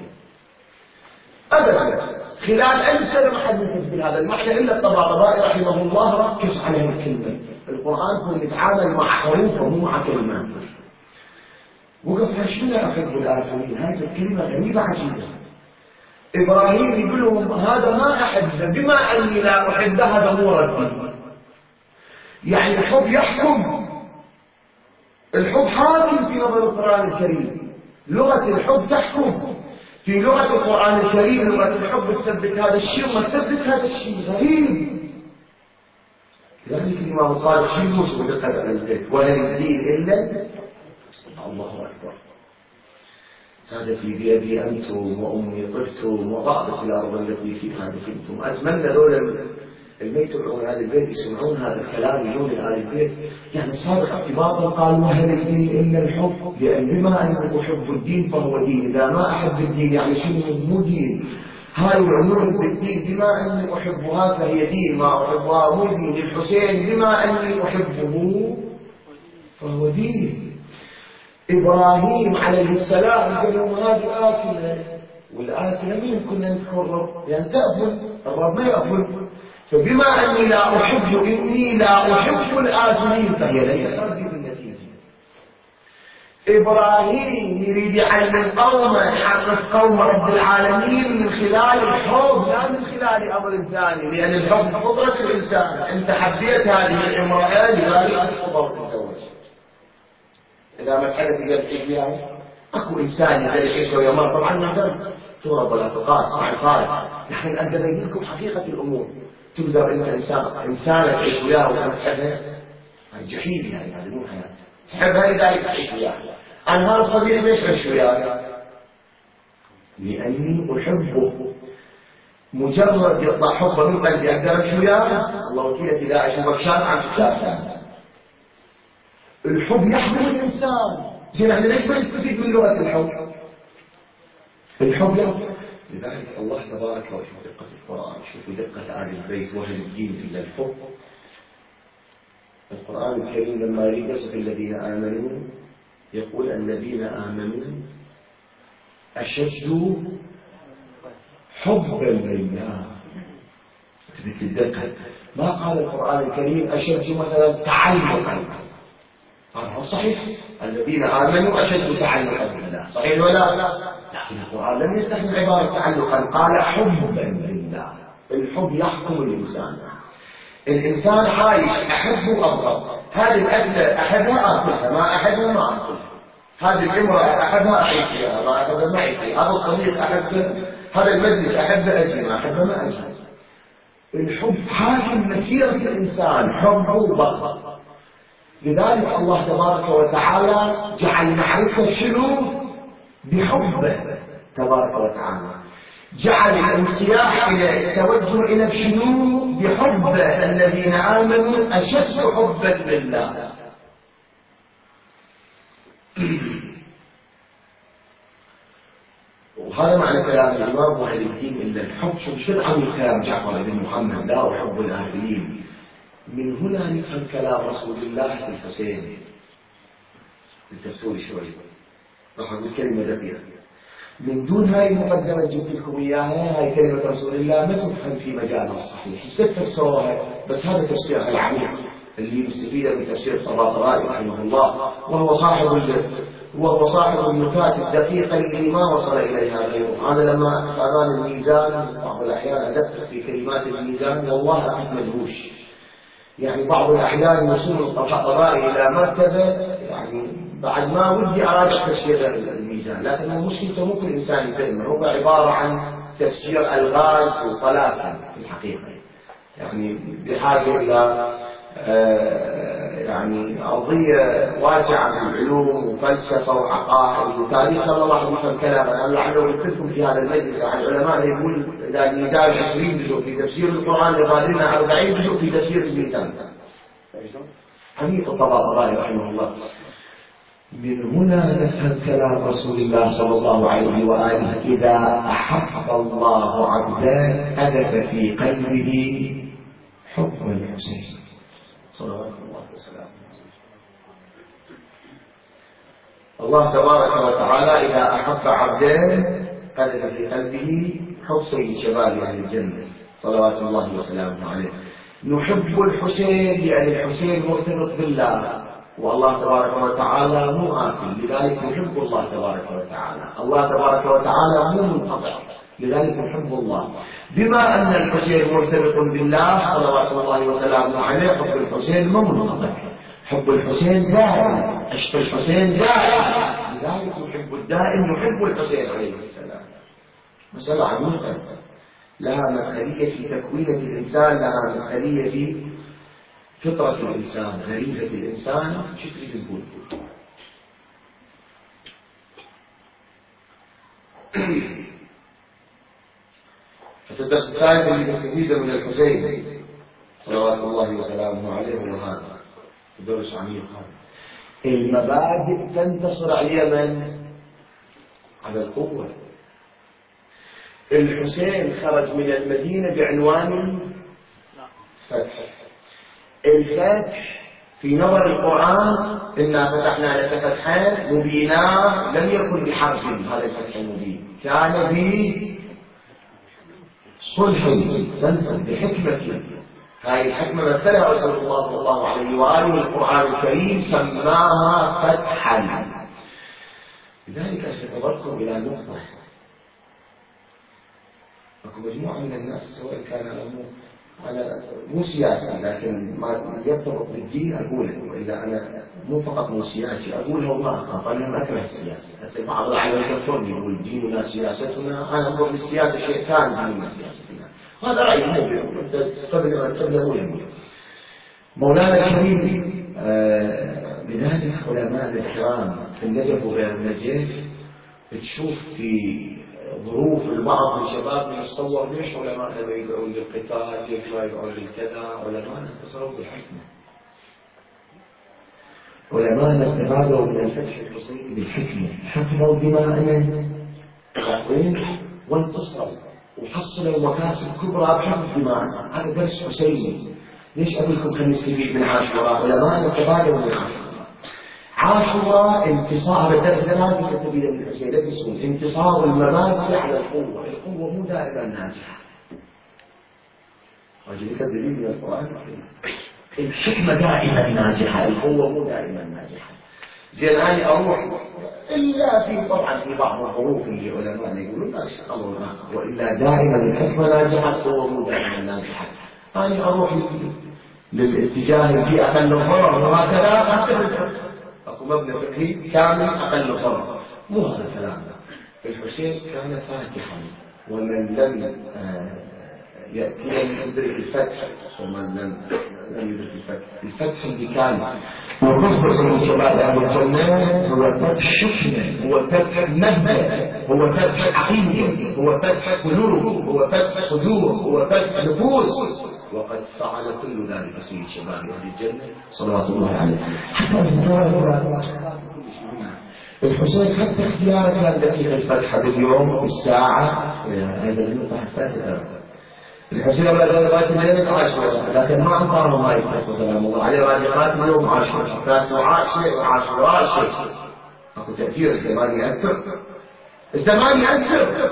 أبدا. خلال 1000 سنة ما حد يفكر هذا المعنى إلا الطباطبائي رحمه الله ركز على الكلمة. القرآن هو يتعامل مع حروفه مو مع كلمات. وقف شو لا أحب الآخرين، هذه الكلمة غريبة عجيبة. إبراهيم يقول لهم هذا ما أحبه، بما أني لا أحبه هذا مو ربي. يعني الحب يحكم، الحب حاكم في نظر القرآن الكريم. لغة الحب تحكم في لغة القرآن الكريم. لغة الحب تثبت هذا الشيء وما تثبت هذا الشيء. غريب. لذلك الإمام الصادق شيء مش بدقة على البيت ولا الدين إلا الله أكبر. سادتي بيدي أنتم وأمي طفتم وضعت الأرض التي فيها دفنتم. أتمنى لولا الميت يدعون هذا البيت يسمعون هذا الكلام يجون هذا البيت. يعني الصادق ارتباطا قال وهل الدين إلا الحب، لأن بما أني أحب الدين فهو دين. إذا ما أحب الدين يعني شنو؟ مو دين. هاي الأمور بالدين بما أني أحبها فهي دين، ما أحبها مو دين. الحسين بما أني أحبه فهو دين. إبراهيم عليه السلام قال لهم هذه آكلة، والآكلة مين كنا نذكر؟ يعني تأكل، الرب ما يأكل. فبما أني لا أحب إني لا أحب الآكلين فهي ليست ربي بالنتيجة. إبراهيم يريد يعلم قومه، يحرك قوم رب العالمين من خلال الحب لا من خلال أمر ثاني، لأن الحب فطرة الإنسان. أنت حبيت هذه الامرأة لذلك تفضل تتزوج. إذا ما حدث يقول إياه أكو إنسان يعيش ويومان طبعا نقدر تورب ولا تقاس مع الخالق. نحن أقدر أقول لكم حقيقة الأمور. تقدر أنت إنسانة تعيش وياه وأنت تحبها، الجحيم يعني هذه مو حياة. تحبها لذلك تعيش وياه. أنا هذا الصغير ليش أعيش وياه؟ لأني أحبه. مجرد يطلع حبه من قلبي أقدر أعيش وياه. الله وكيلك إذا أشوفك شاب عن كتاب. الحب يحمل الإنسان. زين احنا ليش ما نستفيد من لغة الحب؟ الحب يحمل. لذلك الله تبارك وتعالى دقة القرآن، شوفوا دقة آل البيت وهل الدين إلا الحب. القرآن الكريم لما يريد يصف الذين آمنوا يقول الذين آمنوا أشد حبا لله. مثل الدقة، ما قال القرآن الكريم أشد مثلا تعلقا، قال صحيح الذين آمنوا أشد تعلقا بالله، صحيح ولا؟ لكن القرآن لم يستخدم عبارة تعلقا، قال حبا لله. الحب يحكم الإنسان. الإنسان عايش أحب وأبغض، هذه الأكلة أحبها أكلها، ما أحبها ما أكلها، هذه الامرأة أحبها أعيش فيها، ما أحبها ما أعيش فيها، هذا الصديق أحبه، هذا المجلس أحبه أجي، ما أحبه ما أجي. الحب حاكم مسيرة الإنسان، حب وبغض. لذلك الله تبارك وتعالى جعل معرفة شنو؟ بحبه تبارك وتعالى، جعل الانسياح إلى التوجه إلى شنو؟ بحبه. الذين آمنوا أشد حبا لله. وهذا معنى كلام الإمام محي الدين إن الحب، شو عن كلام جعفر بن محمد لا أحب الآخرين. من هنا نفهم كلام رسول الله في الحسين. التفسير شوي راح أقول كلمة دقيقة من دون هاي المقدمة جبت لكم إياها. هاي كلمة رسول الله ما تفهم في مجالها الصحيح، تفسروها، بس هذا تفسيرها العميق اللي مستفيدة من تفسير الطباطبائي رحمه الله، وهو صاحب النكات الدقيقة اللي ما وصل إليها غيره. أنا لما أعطاني الميزان بعض الأحيان أدقق في كلمات الميزان والله أحد مدهوش. يعني بعض الأحيان يوصل الطباطبائي إلى مرتبة يعني بعد ما ودي أراجع تفسير الميزان، لكن المشكلة ممكن الإنسان يفهمه، هو عبارة عن تفسير ألغاز وطلاسم في الحقيقة، يعني بحاجة إلى يعني أرضية واسعة من العلوم وفلسفة وعقائد وتاريخ. الله يفهم كلامه. أنا لعله قلت لكم في هذا المجلس عن العلماء يقول إذا الميزان 20 جزء في تفسير القرآن لنا 40 جزء في تفسير الميزان. حديث الطباطبائي رحمه الله. من هنا نفهم كلام رسول الله صلى الله عليه وآله: إذا أحب الله عبدا أذف في قلبه حب الحسين صلوات الله وسلامه. الله تبارك وتعالى إذا أحب عبدا أذف في قلبه حب سيد شباب أهل الجنة صلوات الله وسلامه عليه. نحب الحسين لأن الحسين مرتبط بالله، والله تبارك وتعالى مو آكل، لذلك نحب الله تبارك وتعالى. الله تبارك وتعالى مو منقطع، لذلك نحب الله. بما أن الحسين مرتبط بالله صلوات الله وسلامه عليه، حب الحسين مو منقطع، حب الحسين دائم، عشق الحسين دائم، لذلك نحب الدائم، نحب الحسين عليه السلام. مسألة عميقة لها مدخلية في تكوين الإنسان، لها مدخلية في فطرة الإنسان، غريزة الإنسان. شو تريد تقول؟ بس الدرس الثالث اللي نستفيده من الحسين صلوات الله وسلامه عليه وهذا درس عميق. المبادئ تنتصر على من؟ على القوة. الحسين خرج من المدينة بعنوان فتح. الفتح في نظر القرآن إنا فتحنا لك فتحا مبينا، لم يكن بحرف هذا الفتح المبين، كان بصلح بحكمة. هذه الحكمة مثلها رسول الله صلى الله عليه وآله، القرآن الكريم سماها فتحا. لذلك أتذكركم إلى نقطة. أكو مجموعة من الناس سواء كان أنا مو سياسي لكن ما يرتبط بالدين أقوله، وإلا أنا مو فقط مو سياسي أقوله وما أخاف، أنا أكره السياسة. هسه بعض الأحيان يكفرني يقول ديننا سياستنا، أنا أقول السياسة شيء ثاني ديننا سياستنا. هذا رأيي مو أنت تستبدل مولانا الكريم. لذلك علماء الإحرام في النجف وغير النجف تشوف في ظروف البعض من شبابنا يتصور ليش علماءنا ما يدعون للقتال، ليش ما يدعون للكذا. علماءنا اتصروا بالحكمة، علماءنا استفادوا من الفتح الحسيني بالحكمة، حكموا دماءنا وانتصروا وحصلوا مكاسب كبرى بحفظ دماءنا. هذا درس حسيني. ليش أقول لكم خلينا نستفيد من عاشوراء؟ علماءنا استفادوا من عاشوراء. عاشوراء انتصار الدرس الثاني كتبين من الحسين لا تنسون انتصار المبادئ على القوة. القوة مو دائما ناجحة. رجل دليل من القرآن الحكمة دائما ناجحة، القوة مو دائما ناجحة. زين أنا أروح إلا في طبعا في بعض الظروف اللي علماء يقولون نفس أمرنا، وإلا دائما الحكمة ناجحة القوة مو دائما ناجحة. أنا أروح للاتجاه اللي أقل ضرر وهكذا أكثر أكو مبنى فقهي كامل أقل ضرر. مو هذا الكلام. الحسين كان فاتحا، ومن لم يأتي يدرك الفتح ومن لم يدرك الفتح. الفتح اللي كان والقصة من شباب أهل الجنة هو فتح حكمة، هو فتح مبدأ، هو فتح عقيدة، هو فتح قلوب، هو فتح صدور، هو فتح نفوس. وقد فعل كل ذلك سيد شباب أهل الجنة صلوات الله عليه. حتى الحسين حتى اختياره كان دقيق الفتح باليوم بالساعة هذا النقطة حساسة. الحسين لغاية ما يوم عاشوراء، لكن ما أنكروا ما يفتح سلام الله عليه لغاية ما يوم عاشوراء. فساعات شيء وعاشوراء شيء. أكو تأثير الزمان يأثر. الزمان يأثر.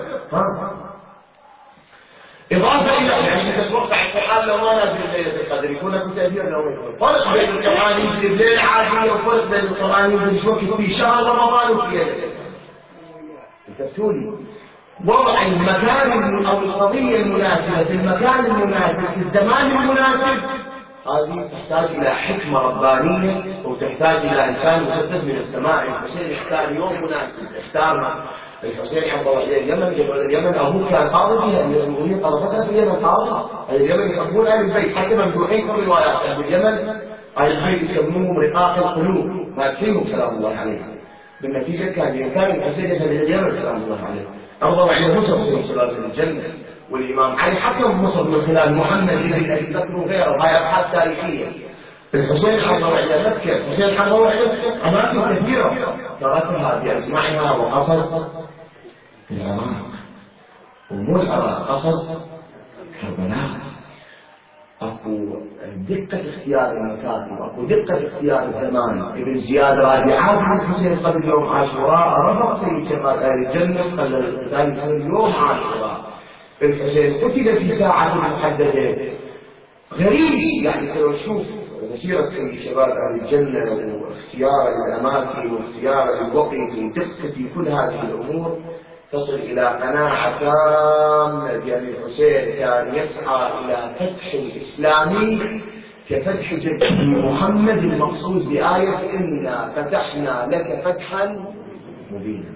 إضافة إلى يعني تتوقع القرآن لو ما نزل ليلة القدر يكون له تأثير لو يكون. فرق بين القرآن ينزل بليلة عادية وفرق بين القرآن ينزل شوك في شهر رمضان وفي ليلة. تفتوني وضع المكان أو القضية المناسبة في المكان المناسب في الزمان المناسب هذه تحتاج إلى حكمة ربانية وتحتاج إلى إنسان مسدد من السماء. الحسين يختار يوم مناسب. اختار الحسين حفظ عليه اليمن أبوه كان قاضي فيها اليمن طلبتها في اليمن قاضي. اليمن يحبون أهل البيت حتى ممدوحين في الروايات. أهل اليمن أهل البيت يسمونهم رقاق القلوب ماكينهم سلام الله عليه. بالنتيجة كان الحسين يذهب إلى اليمن سلام الله عليه. أرضى عليه مصر في صلاة الجنة. والإمام علي حكم مصر من خلال محمد بن أبي بكر وغيره. هاي أبحاث تاريخية. الحسين حضر إلى مكة. الحسين حضر إلى أماكن كثيرة تركها بأسماعها وقصد العراق ومو العراق قصد كربلاء. أكو دقة اختيار المكان وأكو دقة اختيار الزمان. ابن زياد رابعات عن الحسين قبل يوم عاشوراء رفض سيد شباب أهل الجنة قبل القتال يصير يوم عاشوراء. الحسين قتل في ساعة محددة. غريب يعني لو تشوف مسيرة سيد شباب أهل الجنة واختيار الأماكن واختيار الوقت ودقة في كل هذه الأمور تصل إلى قناعة تامة بأن الحسين كان يسعى إلى فتح الإسلامي كفتح جده محمد المقصود بآية إنا فتحنا لك فتحا مبينا.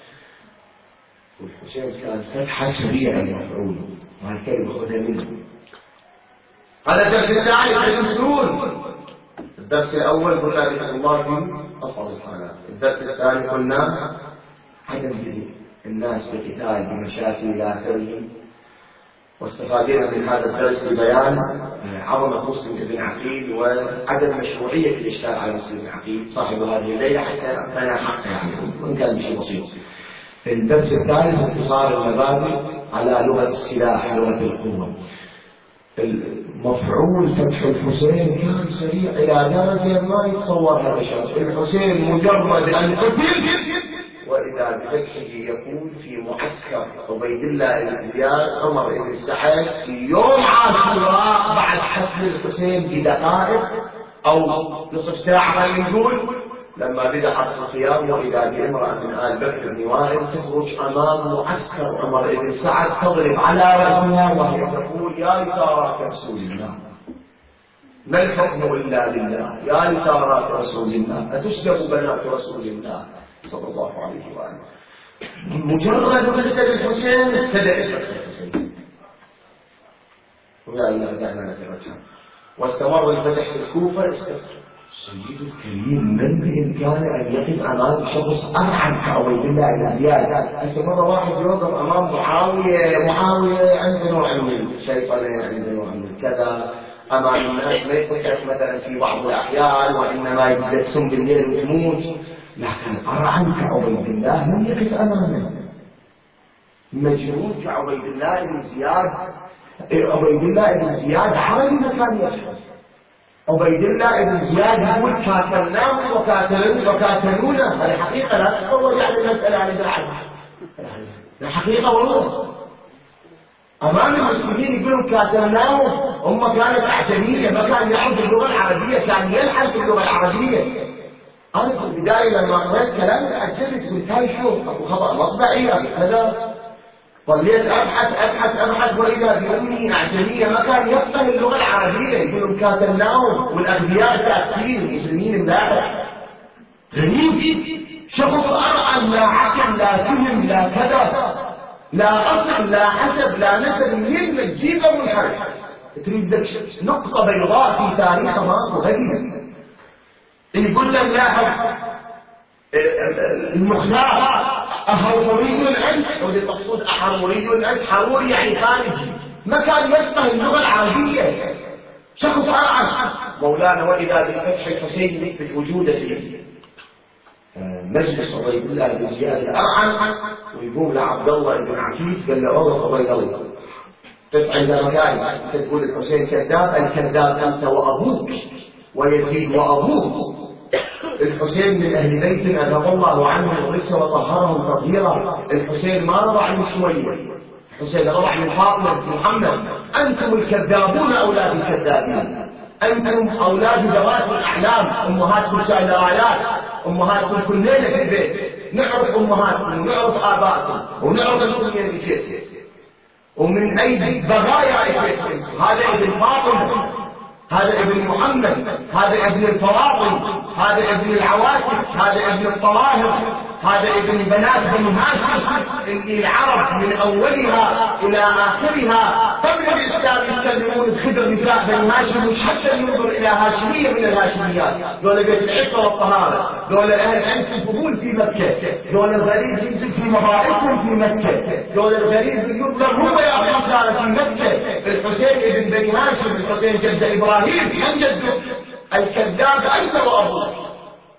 والحسين كان فتحا سريعا مفعول. وهالكلمة خذها منه. هذا الدرس الثاني المسؤول. الدرس الأول قلنا ذكر الله في أصل الحالات. الدرس الثاني قلنا عدم الناس بقتال بمشاكل إلى آخره. واستفادنا من هذا الدرس ببيان عظمة مسلم بن عقيل وعدم مشروعية الإشكال على مسلم بن عقيل صاحب هذه الليلة حتى كان حقا يعني وإن كان بشيء بسيط. الدرس الثالث انتصار المبادئ على لغة السلاح لغة القوة. المفعول فتح الحسين كان سريع إلى درجة ما يتصورها بشر. الحسين مجرد أن قتل وإذا بفتحه يكون في معسكر عبيد الله بن زياد عمر بن سعد في يوم عاشوراء بعد قتل الحسين بدقائق أو نصف ساعة خلينا نقول. لما بدأ حرب الخيام وإذا بامرأة من آل بكر بن وائل تخرج أمام معسكر عمر بن سعد تضرب على رأسها وهي تقول يا لثارات رسول الله ما الحكم إلا لله يا لثارات رسول الله أتسلب بنات رسول الله صلى الله عليه وآله. مجرد قتل الحسين ابتدأ الحسين وقال الله دعنا نترجم واستمر الفتح في الكوفة. استفسر سيد الكريم من بإمكانه أن يقف أمام شخص أرحم كعبيد الله بن زياد. هسه مرة واحد يوقف أمام معاوية عنده نوع من الشيطنة عنده نوع من كذا أمام الناس ما يفتح مثلا في بعض الأحيان وإنما يدسم بالليل وتموت. لكن أرحم كعبيد الله من يقف أمامه مجنون كعبيد الله بن زياد. عبيد الله بن زياد حرم مكان يشهد عبيد الله بن زياد يقول قاتلناهم وقاتلونا. هذه حقيقة لا تتصور يعني المسألة على بعض، لا حقيقة والله. أمام المسلمين يقولون قاتلناهم، هم كانت أعجمية ما كان يعرف اللغة العربية، كان يلحن في اللغة العربية. أنا في البداية لما قرأت كلام تعجبت قلت هاي شو أبو خبر مطبعي هذا. ظليت أبحث وإذا بأمي أعجمية ما كان يفهم اللغة العربية، يقولون قاتلناهم والأغبياء تأثير المسلمين امبارح. غريب، شخص أرعى لا عقل لا فهم لا كذا لا أصل لا حسب لا نسب، منين تجيبه منحرف؟ تريد نقطة بيضاء في تاريخ ماكو غريب. يقول لك لاحظ المختار أهروري أنت، واللي تقصد أحروري أنت، حروري يعني خارجي، ما كان يفهم اللغة العربية. شخص أرعى مولانا وإذا بالفتح الحسين يثبت وجوده في مجلس عبيد الله بن زياد الأرعى، ويقول لعبد الله بن عفيف قال له أوه عبيد الله تفعل ذا مكان تقول الحسين كذاب، الكذاب أنت وأبوك ويزيد وأبوك. الحسين من أهل بيت أذهب الله عنهم الرجس وطهرهم تطهيرا. الحسين ما رضى عنه شوية، الحسين رضى عن فاطمة محمد. أنتم الكذابون أولاد الكذابين، أنتم أولاد ذوات الأحلام، أمهاتكم سائلات، أمهاتكم كل ليلة في البيت، نعرف أمهاتكم ونعرف آبائكم ونعرف أنتم من بيتكم ومن أي بغايا بيتكم. هذا ابن فاطمة، هذا ابن محمد، هذا ابن الفواطم، هذا ابن العواتق، هذا ابن الطواهر، هذا ابن بنات بني هاشم اللي العرب من أولها إلى آخرها قبل الإسلام يتكلمون بخدر نساء بني هاشم، مش حتى ينظر إلى هاشمية من الهاشميات. دول بيت العفة والطهارة، دول أهل أنت الفضول في مكة، دول الغريب ينزل في مضائقهم في مكة، دول الغريب يطلب هو يا أخوان في مكة. الحسين ابن بني هاشم، الحسين جد إبراهيم من جده. الكذاب أنت وأبوك.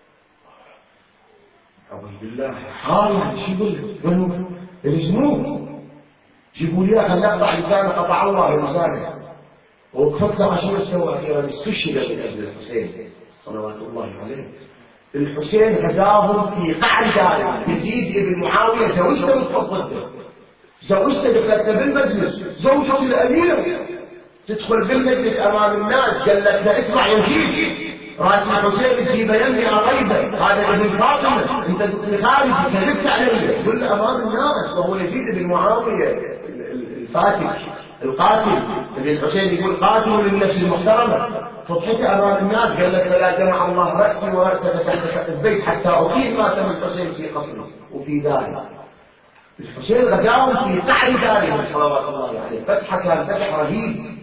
عبيد الله حار شو يقول يرجموه، جيبوا لي خلنا نقطع لسانه، قطع الله لسانه. وكفت عشان سوى أخيرا استشهد من أجل الحسين صلوات الله عليه. الحسين غزاهم في قعر داره. يزيد ابن معاوية زوجته مستضده، زوجته دخلت بالمجلس، زوجته الأمير تدخل بالمجلس أمام الناس قال لك اسمع يزيد راس الحسين تجيبه يمي غيبه، هذا ابن فاطمه انت خارج كذبت علي، كل امام الناس. وهو يزيد بن معاويه الفاتك القاتل، ابن الحسين يقول قاتل للنفس المحترمه. فضحك امام الناس قال لك لا جمع الله راسي وراسك تحت سقف البيت حتى اقيم ماتم الحسين في قصره وفي داره. الحسين غداهم في قعر داره صلوات الله عليه. فتحه كان فتح رهيب،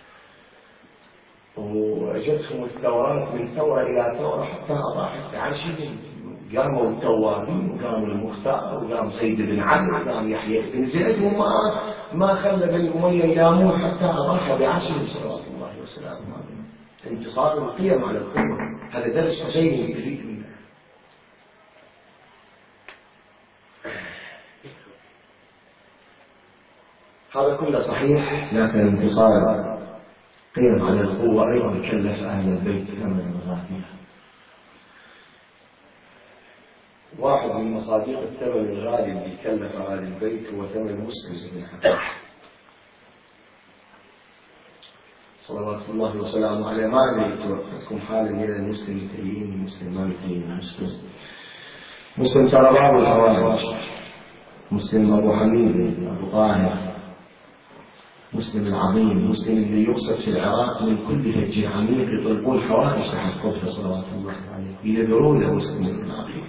وجدتهم الثورات من ثورة إلى ثورة حتى أضاحت عرشهم. قاموا التوابين وقاموا المختار وقام سيد بن علي وقام يحيى بن زيد، وما خلى بن أمية ينامون حتى أضاح بعرشهم صلوات الله وسلامه عليه. انتصار القيم على القوة، هذا درس حسين يستفيد منه. هذا كله صحيح، لكن انتصار قيم على القوة أيضا كلف أهل البيت ثمن مغافيها. واحد من مصادق الثمن الغالي اللي كلف أهل البيت هو ثمن مسلم بن حكيم صلوات الله وسلامه عليه. ما أدري توقفتكم حالا إلى المسلم يتين المسلم ما يتين المسلم. مسلم ترى بعض الحوادث، مسلم أبو حميد أبو طاهر، مسلم العظيم، مسلم اللي يقصد في العراق من كل فج عميق يطلقون حوادث تحت قبته صلوات الله عليه، ينذرون مسلم العظيم،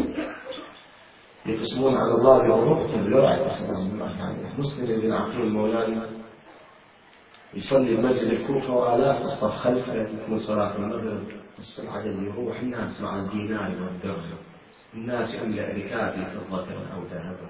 يقسمون على الله بالرقة بلوعة سلام الله عليه. مسلم بن عقيل مولانا يصلي بمسجد الكوفة وآلاف الصف خلفه من صلاة المغرب، السرعة اللي يروح الناس مع الدينار والدرهم، الناس يملأ ركابي فضة أو ذهبا.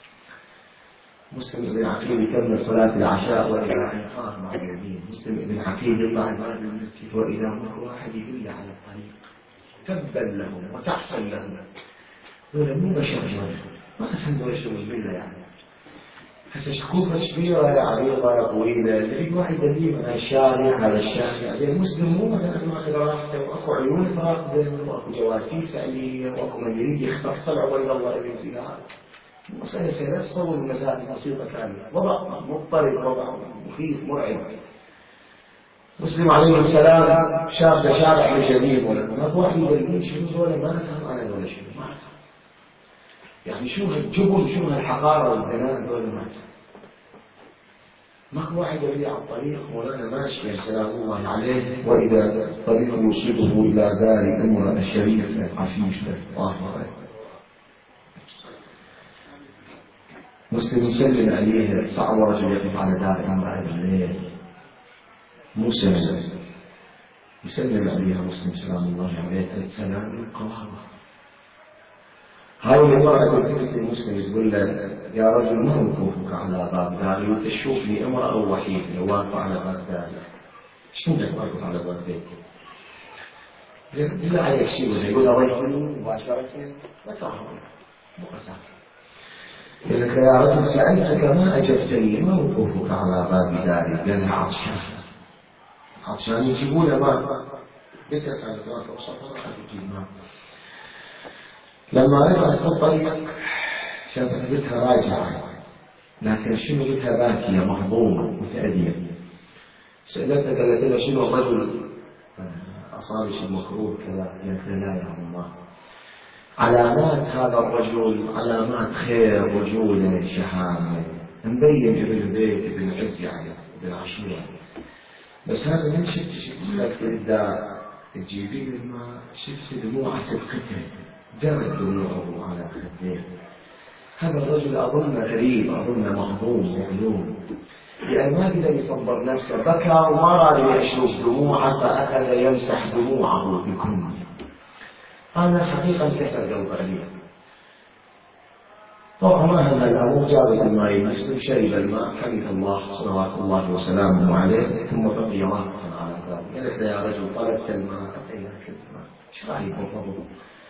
مسلم بن عقيل يكمل صلاة العشاء وإلى أن قام مع اليمين. مسلم بن عقيل يطلع من المسجد وإذا مر واحد يدل على الطريق، تبا لهم وتحسن لهم. دول مو بشر، ما أفهم وش المشكلة يعني. هسه شكوفة كبيرة عريضة طويلة، تريد واحد يجي من الشارع على الشارع، زي المسلم مو مثلا ماخذ راحته واكو عيون تراقبه واكو جواسيس عليه واكو من يريد يخطف طلع ويا الله ابن زياد. مسألة سهلة تصور المسائل بسيطة ثانية، وضع مضطرب، وضع مخيف مرعب. مسلم عليه السلام شاب شارع بجديد ولا ما واحد يقول شنو ولا ما نفهم انا ولا شنو ما أفهم. يعني شو هالجبن شو هالحقارة والبنان ولا ما أفهم. ماكو واحد يبي على الطريق مولانا ماشي سلام الله عليه واذا الطريق يوصله الى دار امرأة الشريف عفيفة طاهرة. مسلم يسلم عليه صعب رجل يقف على دار امرأة بالليل مو سلم يسلم عليها مسلم سلام الله عليه السلام القرابة. هاي المرأة تجد المسلم تقول له يا رجل ما وقوفك على باب داري وانت تشوفني امرأة وحيدة واقفة على باب داري شنو بدك واقف على باب بيتي؟ بالله عليك شيء يقول له رجل مباشرة لا تفهم مو قساوة. يقول لك يا رجل سألتك ما أجبتني ما وقوفك على باب داري؟ قال لها عطشان يجيبوا له ماء بيتك على ثلاثة وصفة راح تجيب ماء. لما رجعت الطريق شافت بنتها راجعة لكن شنو بنتها باكية مهضومة متأذية. سألتها قالت لها شنو الرجل أصاب شيء مكروه كذا؟ قالت لا يا الله علامات هذا الرجل علامات خير رجولة شهامة مبين بالبيت بالعز يعني بالعشيرة بس هذا من شفت الدار تجيبين الماء شفت دموع سبقته جرت دموعه على خديه. هذا الرجل أظن غريب أظن مهضوم معلوم يعني ما قدر يصبر نفسه بكى وما رأى يشوف دموعه فأخذ يمسح دموعه بكم. أنا حقيقة انكسر قلب علي. طبعا ما هم الأمور جابت الماء المسلم شرب الماء حمد الله صلوات الله وسلامه عليه ثم بقي واقفا على ذلك. قالت يا رجل طلبت الماء أتيناك الماء ايش رأيك بالضبط؟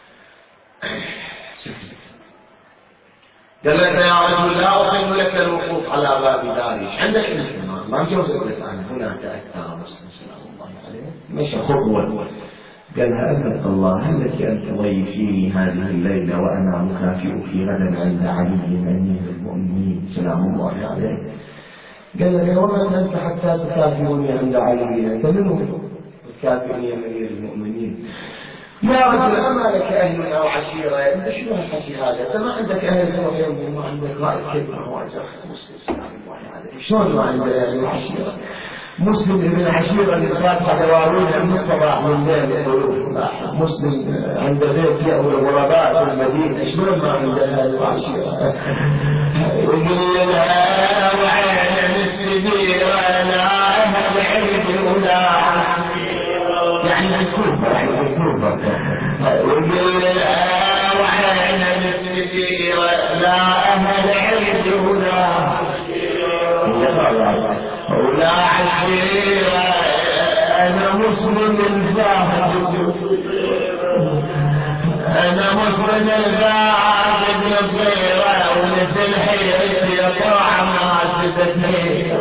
قالت يا رجل لا أحب لك الوقوف على باب داري ايش عندك انت ما مجوزك لك أنا هنا تأتى مسلم سلام الله عليه مشى خطوة. قالها أبد الله هل لك أن تضيفيني هذه الليلة وأنا مكافئك غدا عند علي أمير المؤمنين سلام الله عليه؟ قال لها وما أنت حتى تكافئني عند علي أنت منه تكافئني أمير المؤمنين؟ يا رجل أما لك أهل أو عشيرة أنت شنو هالحكي هذا؟ أنت ما عندك أهل تروح يوم وما عندك رائد كلمة واجه مسلم سلام الله عليه شلون ما عندك أهل وعشيرة؟ مسلم من عشيرة الفاتحة دواوين من الصباح من ليل الظروف مسلم عند بيت يأوي الغرباء في المدينة شلون ما عنده أهل وعشيرة؟ يقول لها وعين السبيل ولا أهل عيد ولا يعني الكوفة يقول لها وعين السبيل ولا أهل عيد ولا عشيرة أنا مسلم الفاحش أنا مسلم الفاحش نصيرة ومثل حيرتي يطلع ما ستتني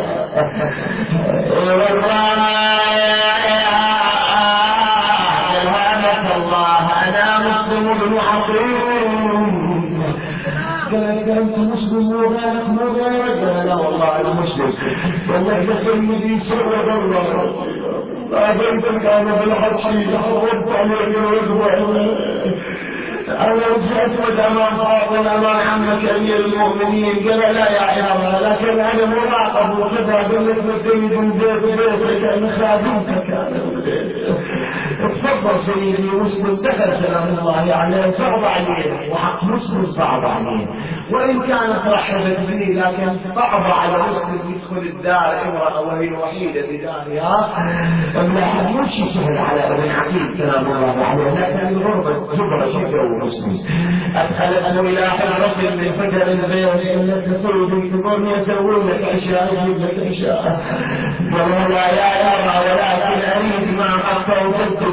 والله الله أنا مسلم بن حقيم. قال أنت مسلم وغيرك مو غيرك؟ قال لا والله أنا مسلم والله يا سيدي سر الله لا بنتك أنا بالحشيش حرمت عليك الرضوان أنا أسود أمام فاطمة أمام عمك أمير المؤمنين. قال لا يا عيال لكن أنا مراقب وخذها قلت سيد البيت بيتك أنا خادمتك أنا تفضل سيدي مسلم دخل سلام الله عليه صعب عليه وحق مسلم صعب عليه وإن كانت رحبت به لكن صعب على مسلم يدخل الدار امرأة وهي وحيدة بدارها لا مش سهل على ابن عقيل سلام الله عليه لكن الغربة جبرة شيء مسلم أدخلته إلى حجرة من فجر البيت التي سيدي تقول يسوون لك عشاء يجيب لك عشاء قال لا يا يرى ولكن أريد ما حتى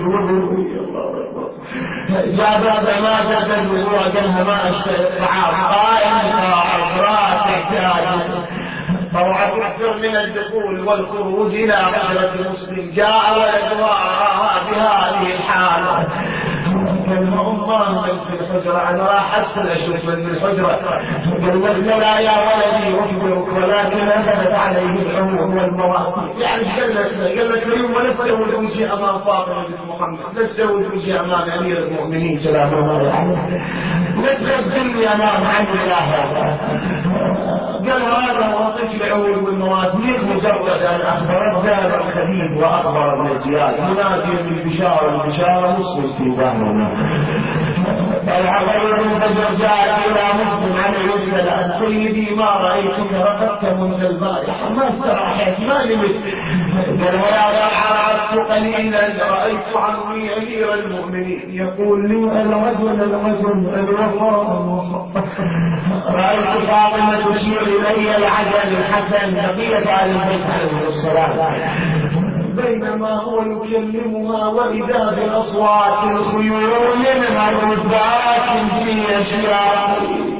جاء بعد ما جاء الوضوء قالها ما اشتهي الطعام قائم راتب احتاج طوعت أكثر من الدخول والخروج إلى حجرة مسلم. جاء ولدها بهذه الحالة الله في الحجرة. أنا راح أدخل أشوف من الحجرة. قال لا يا ولدي أخبرك ولكن أخذت عليه الحموم والمواقف. يعني قال لك اليوم لا تزوج وجهي أمام فاطمة بنت محمد، لا تزوج وجهي أمام أمير المؤمنين سلام الله عليه، لا تخجلني أمام عبد الله. قال هذا وقف العود والمواثيق مجرد أن أخبرت زاد الخبيب وأخبر ابن زياد ينادي بالبشارة مسلم في ظهرنا. فالعقير الفجر جاء إلى مسلم عن الوسل سيدي ما رأيتك رقدت منذ البارحة ما استراحت ما نمت. قال ويا عرفت قليلا رأيت عمي أمير المؤمنين يقول لي الوزن الوفاء. رأيت فاطمة تشير إلي العجل الحسن بقية آل البيت عليه السلام بينما هو يكلمها وإذا بأصوات الخيول مربات في أشياء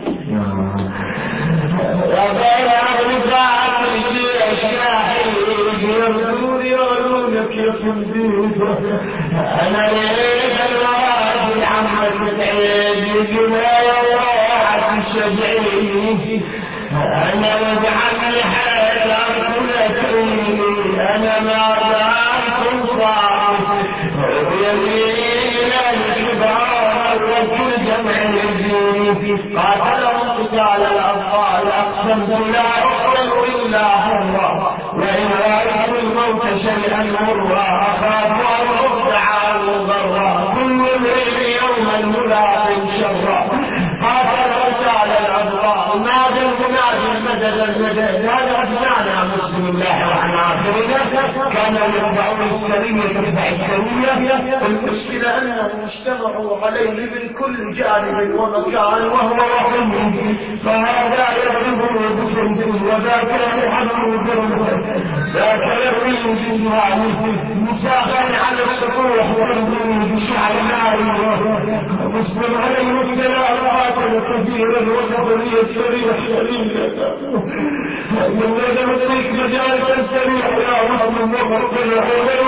يقولونك يا صندوق أنا ليش الواد عمك تعيد يجمع واحد الشجعي أنا وجعلني حياتي كل تعيني أنا ما دامكم صار ويمين الكبار وكل جمع يجيني قاتلهم قتال الأبطال أقسمت لا أخبر إلا هو وإن رأيت الموت شيئا مرا أخاف أن أخدع وضرا كل امرئ يوما ملاق شرا قاتل قتال الأبطال نادى المنادي المدد هذا أجمعنا مسلم الله وعن آخرنا كان يتبعون السرية تتبع السرية. المشكلة أنهم اجتمعوا عليه من كل جانب ومكان وهو وحيد فهذا يضربه بسيفه وذاك يحمل برمه ذاك يرمي بجهاله مساخا على السطوح ويرمي بشعر نار. مسلم عليه السلام قاتل كثيرا وقضي السريح سليلا من يدرك مجال السريح يا مسلم وقضي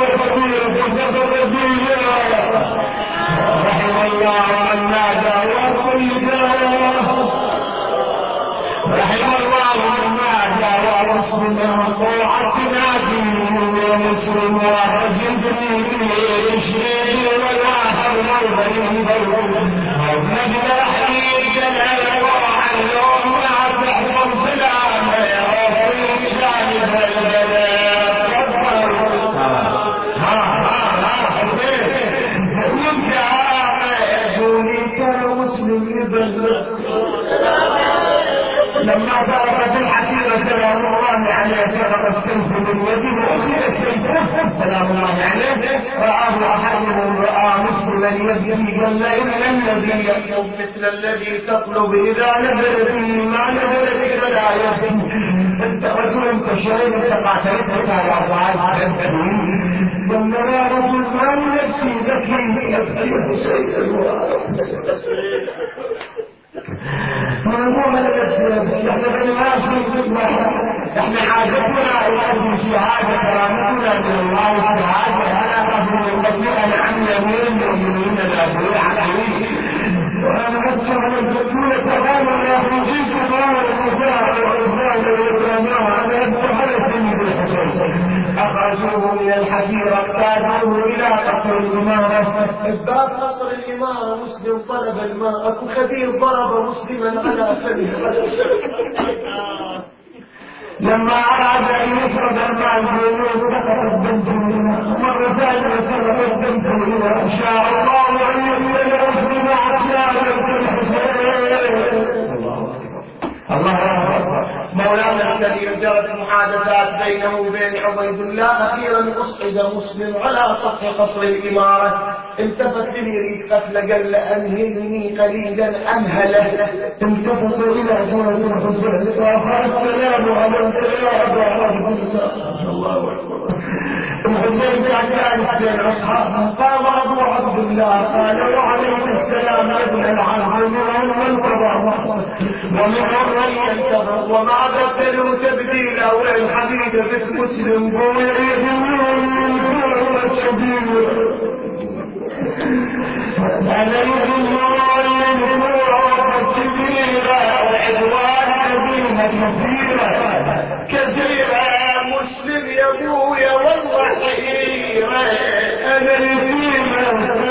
رحم الله من نادى وصيدا رحم الله من نادى ورسولنا طاعة نادي ومسلم ورجل يشري والآخر مرضى نجد حبيب جلال وعن يوم ما تحصل سلام يا رب شانب البلاد لما ضربت الحسيرة سلام الله عليه فرق السيف من يده سلام الله عليه رآه أحدهم رأى مسلما يبكي قال إن الذي يطلب مثل الذي تطلب إذا نزل فيه ما نزل فيه فلا يبكي أنت رجل كشريف تقاتلتك على أضعاف لما يا رجل ما نفسي ذكي يبكي حسين موضوع الأسلام احنا بالناس احنا حاجتنا الى شهاده كرامتنا من الله الشهاده انا رجل انا عن يمين المؤمنين الابوياء عليهم وانا اتشهد الفتوله تماما يا حجيج الله المساعد والرسال والكرامه انا اتحدث بالحسين اخرجوه من الحجيره اقتادوه الى قصر الاماره باب قصر الاماره مسلم طلب الماء اكو خبير ضرب مسلما على فمه لما أراد أن يشرب الماء الجنود سقط الدم مرة ثانية سقط الدم شاء الله أن يكون يسلم عشاء الله أكبر. مولانا الكبير جرت محادثات بينه وبين عبيد الله أخيرا أصعد مسلم على سطح قصر الإمارة التفت لي قتل قال أنهلني قليلا أمهله التفت إلى جوة الحسين وأخذ السلام على الله أكبر والحسين كان جالس بين اصحابه، قام ابو عبد الله قال وعليه السلام ابن العظيم والقضاء ومن ينتظر وما بدلوا تبديلا والحديث في مسلم أنا كثيرا مسلم يا ابويا والله حيرة انا يتيمة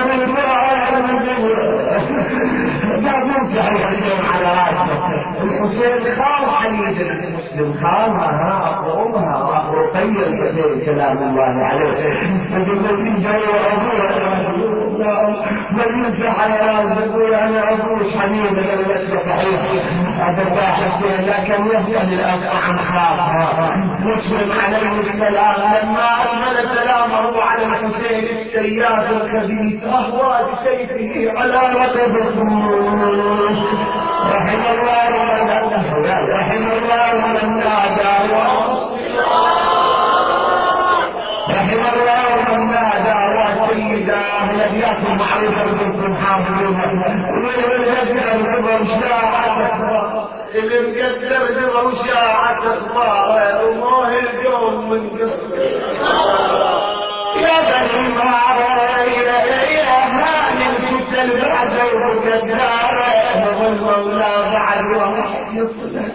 الحسين على راسه. الحسين خال حميد المسلم خالها وامها رقية الحسين كلام الله عليه فجبت جاي وابوها ما ينسى على راسه انا ابوش حميد الذي صحيح هذا حسين لكن يفقد الان عن خافها. مسلم عليه السلام لما اكمل كلامه على الحسين السياف الخبيث اهوى بسيفه على ركبه. رحم الله من نادى وسيدا الذي يأكل معروفا بكم حافظون اللي مقدر جبه وشاعة اخباره والله اليوم من قصر يا بني يا هاني الكتل العزو وقداره والمولى بعد واحد يصلح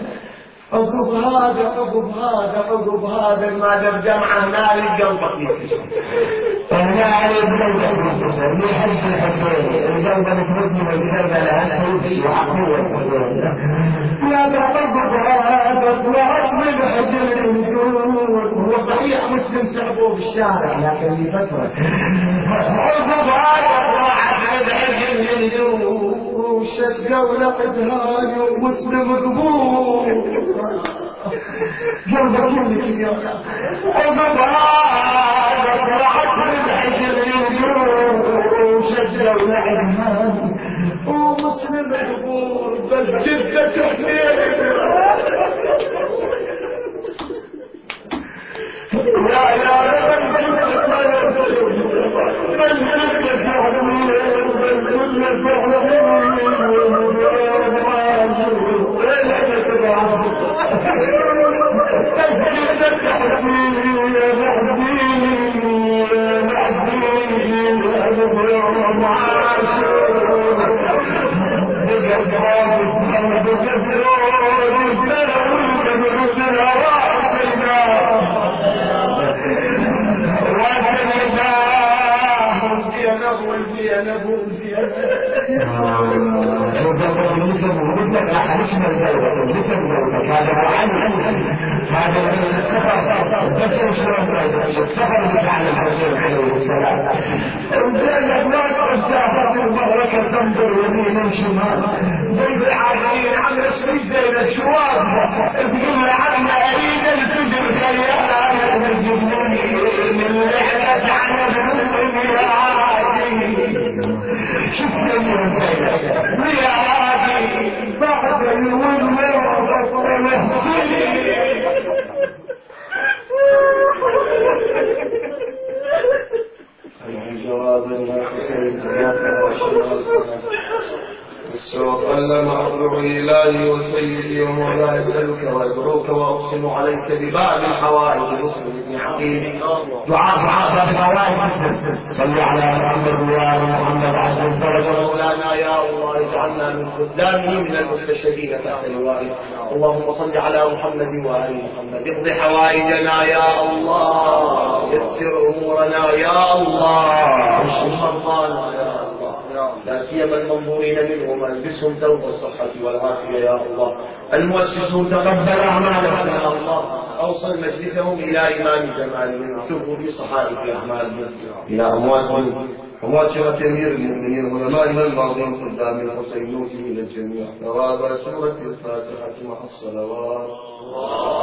عقب هذا ما دام جمعه نال قلبك يكسر. فهنا على الجنة يكسر يحب الحسين الجنة بتمدي والكربلاء الحوثي وعقوة الحسين. يا بقبض هذا وعقب الحسين هو صحيح مسلم سحبوه بالشارع لكن لفترة. عقب هذا وعقب الحسين وشد ولقد هاي ومسلم قبور جنب كل شيء عقب هذا وعقب الحسين وشد ولقد هاي ومسلم قبور بس جدة حسين السفر بتاع الحسين عليه السلام وزي ما السافر المبركة تنظر يمين وشمال ضيف عارفين عم يسوي زي الشواب تقول عنا اريد السجن خيال من اللعنة عن المسلم يا عادي شوف يا عادي بعد الولد وسلم أرجو إلهي وسيدي ومولاي أسألك وأدعوك وأقسم عليك ببعض الحوائج مسلم بن عقيل دعاء الحوائج صلوا على محمد وآل محمد عز وجل. مولانا يا الله اجعلنا من خدامه من المستشهدين تحت لوائه. اللهم صل على محمد وآل محمد اقض حوائجنا يا الله يسر أمورنا يا الله اشف مرضانا يا الله لا سيما المنظورين منهم البسهم ثوب الصحة والعافية يا الله. المؤسسون تقبل أعمالهم يا الله. أوصل مجلسهم إلى إمام جمالهم اكتبوا في صحائف أعمالهم إلى أموات شرف أمير المؤمنين علمائنا الماضين قدام الحسين نوتي إلى الجميع. ثواب سورة الفاتحة مع الصلوات.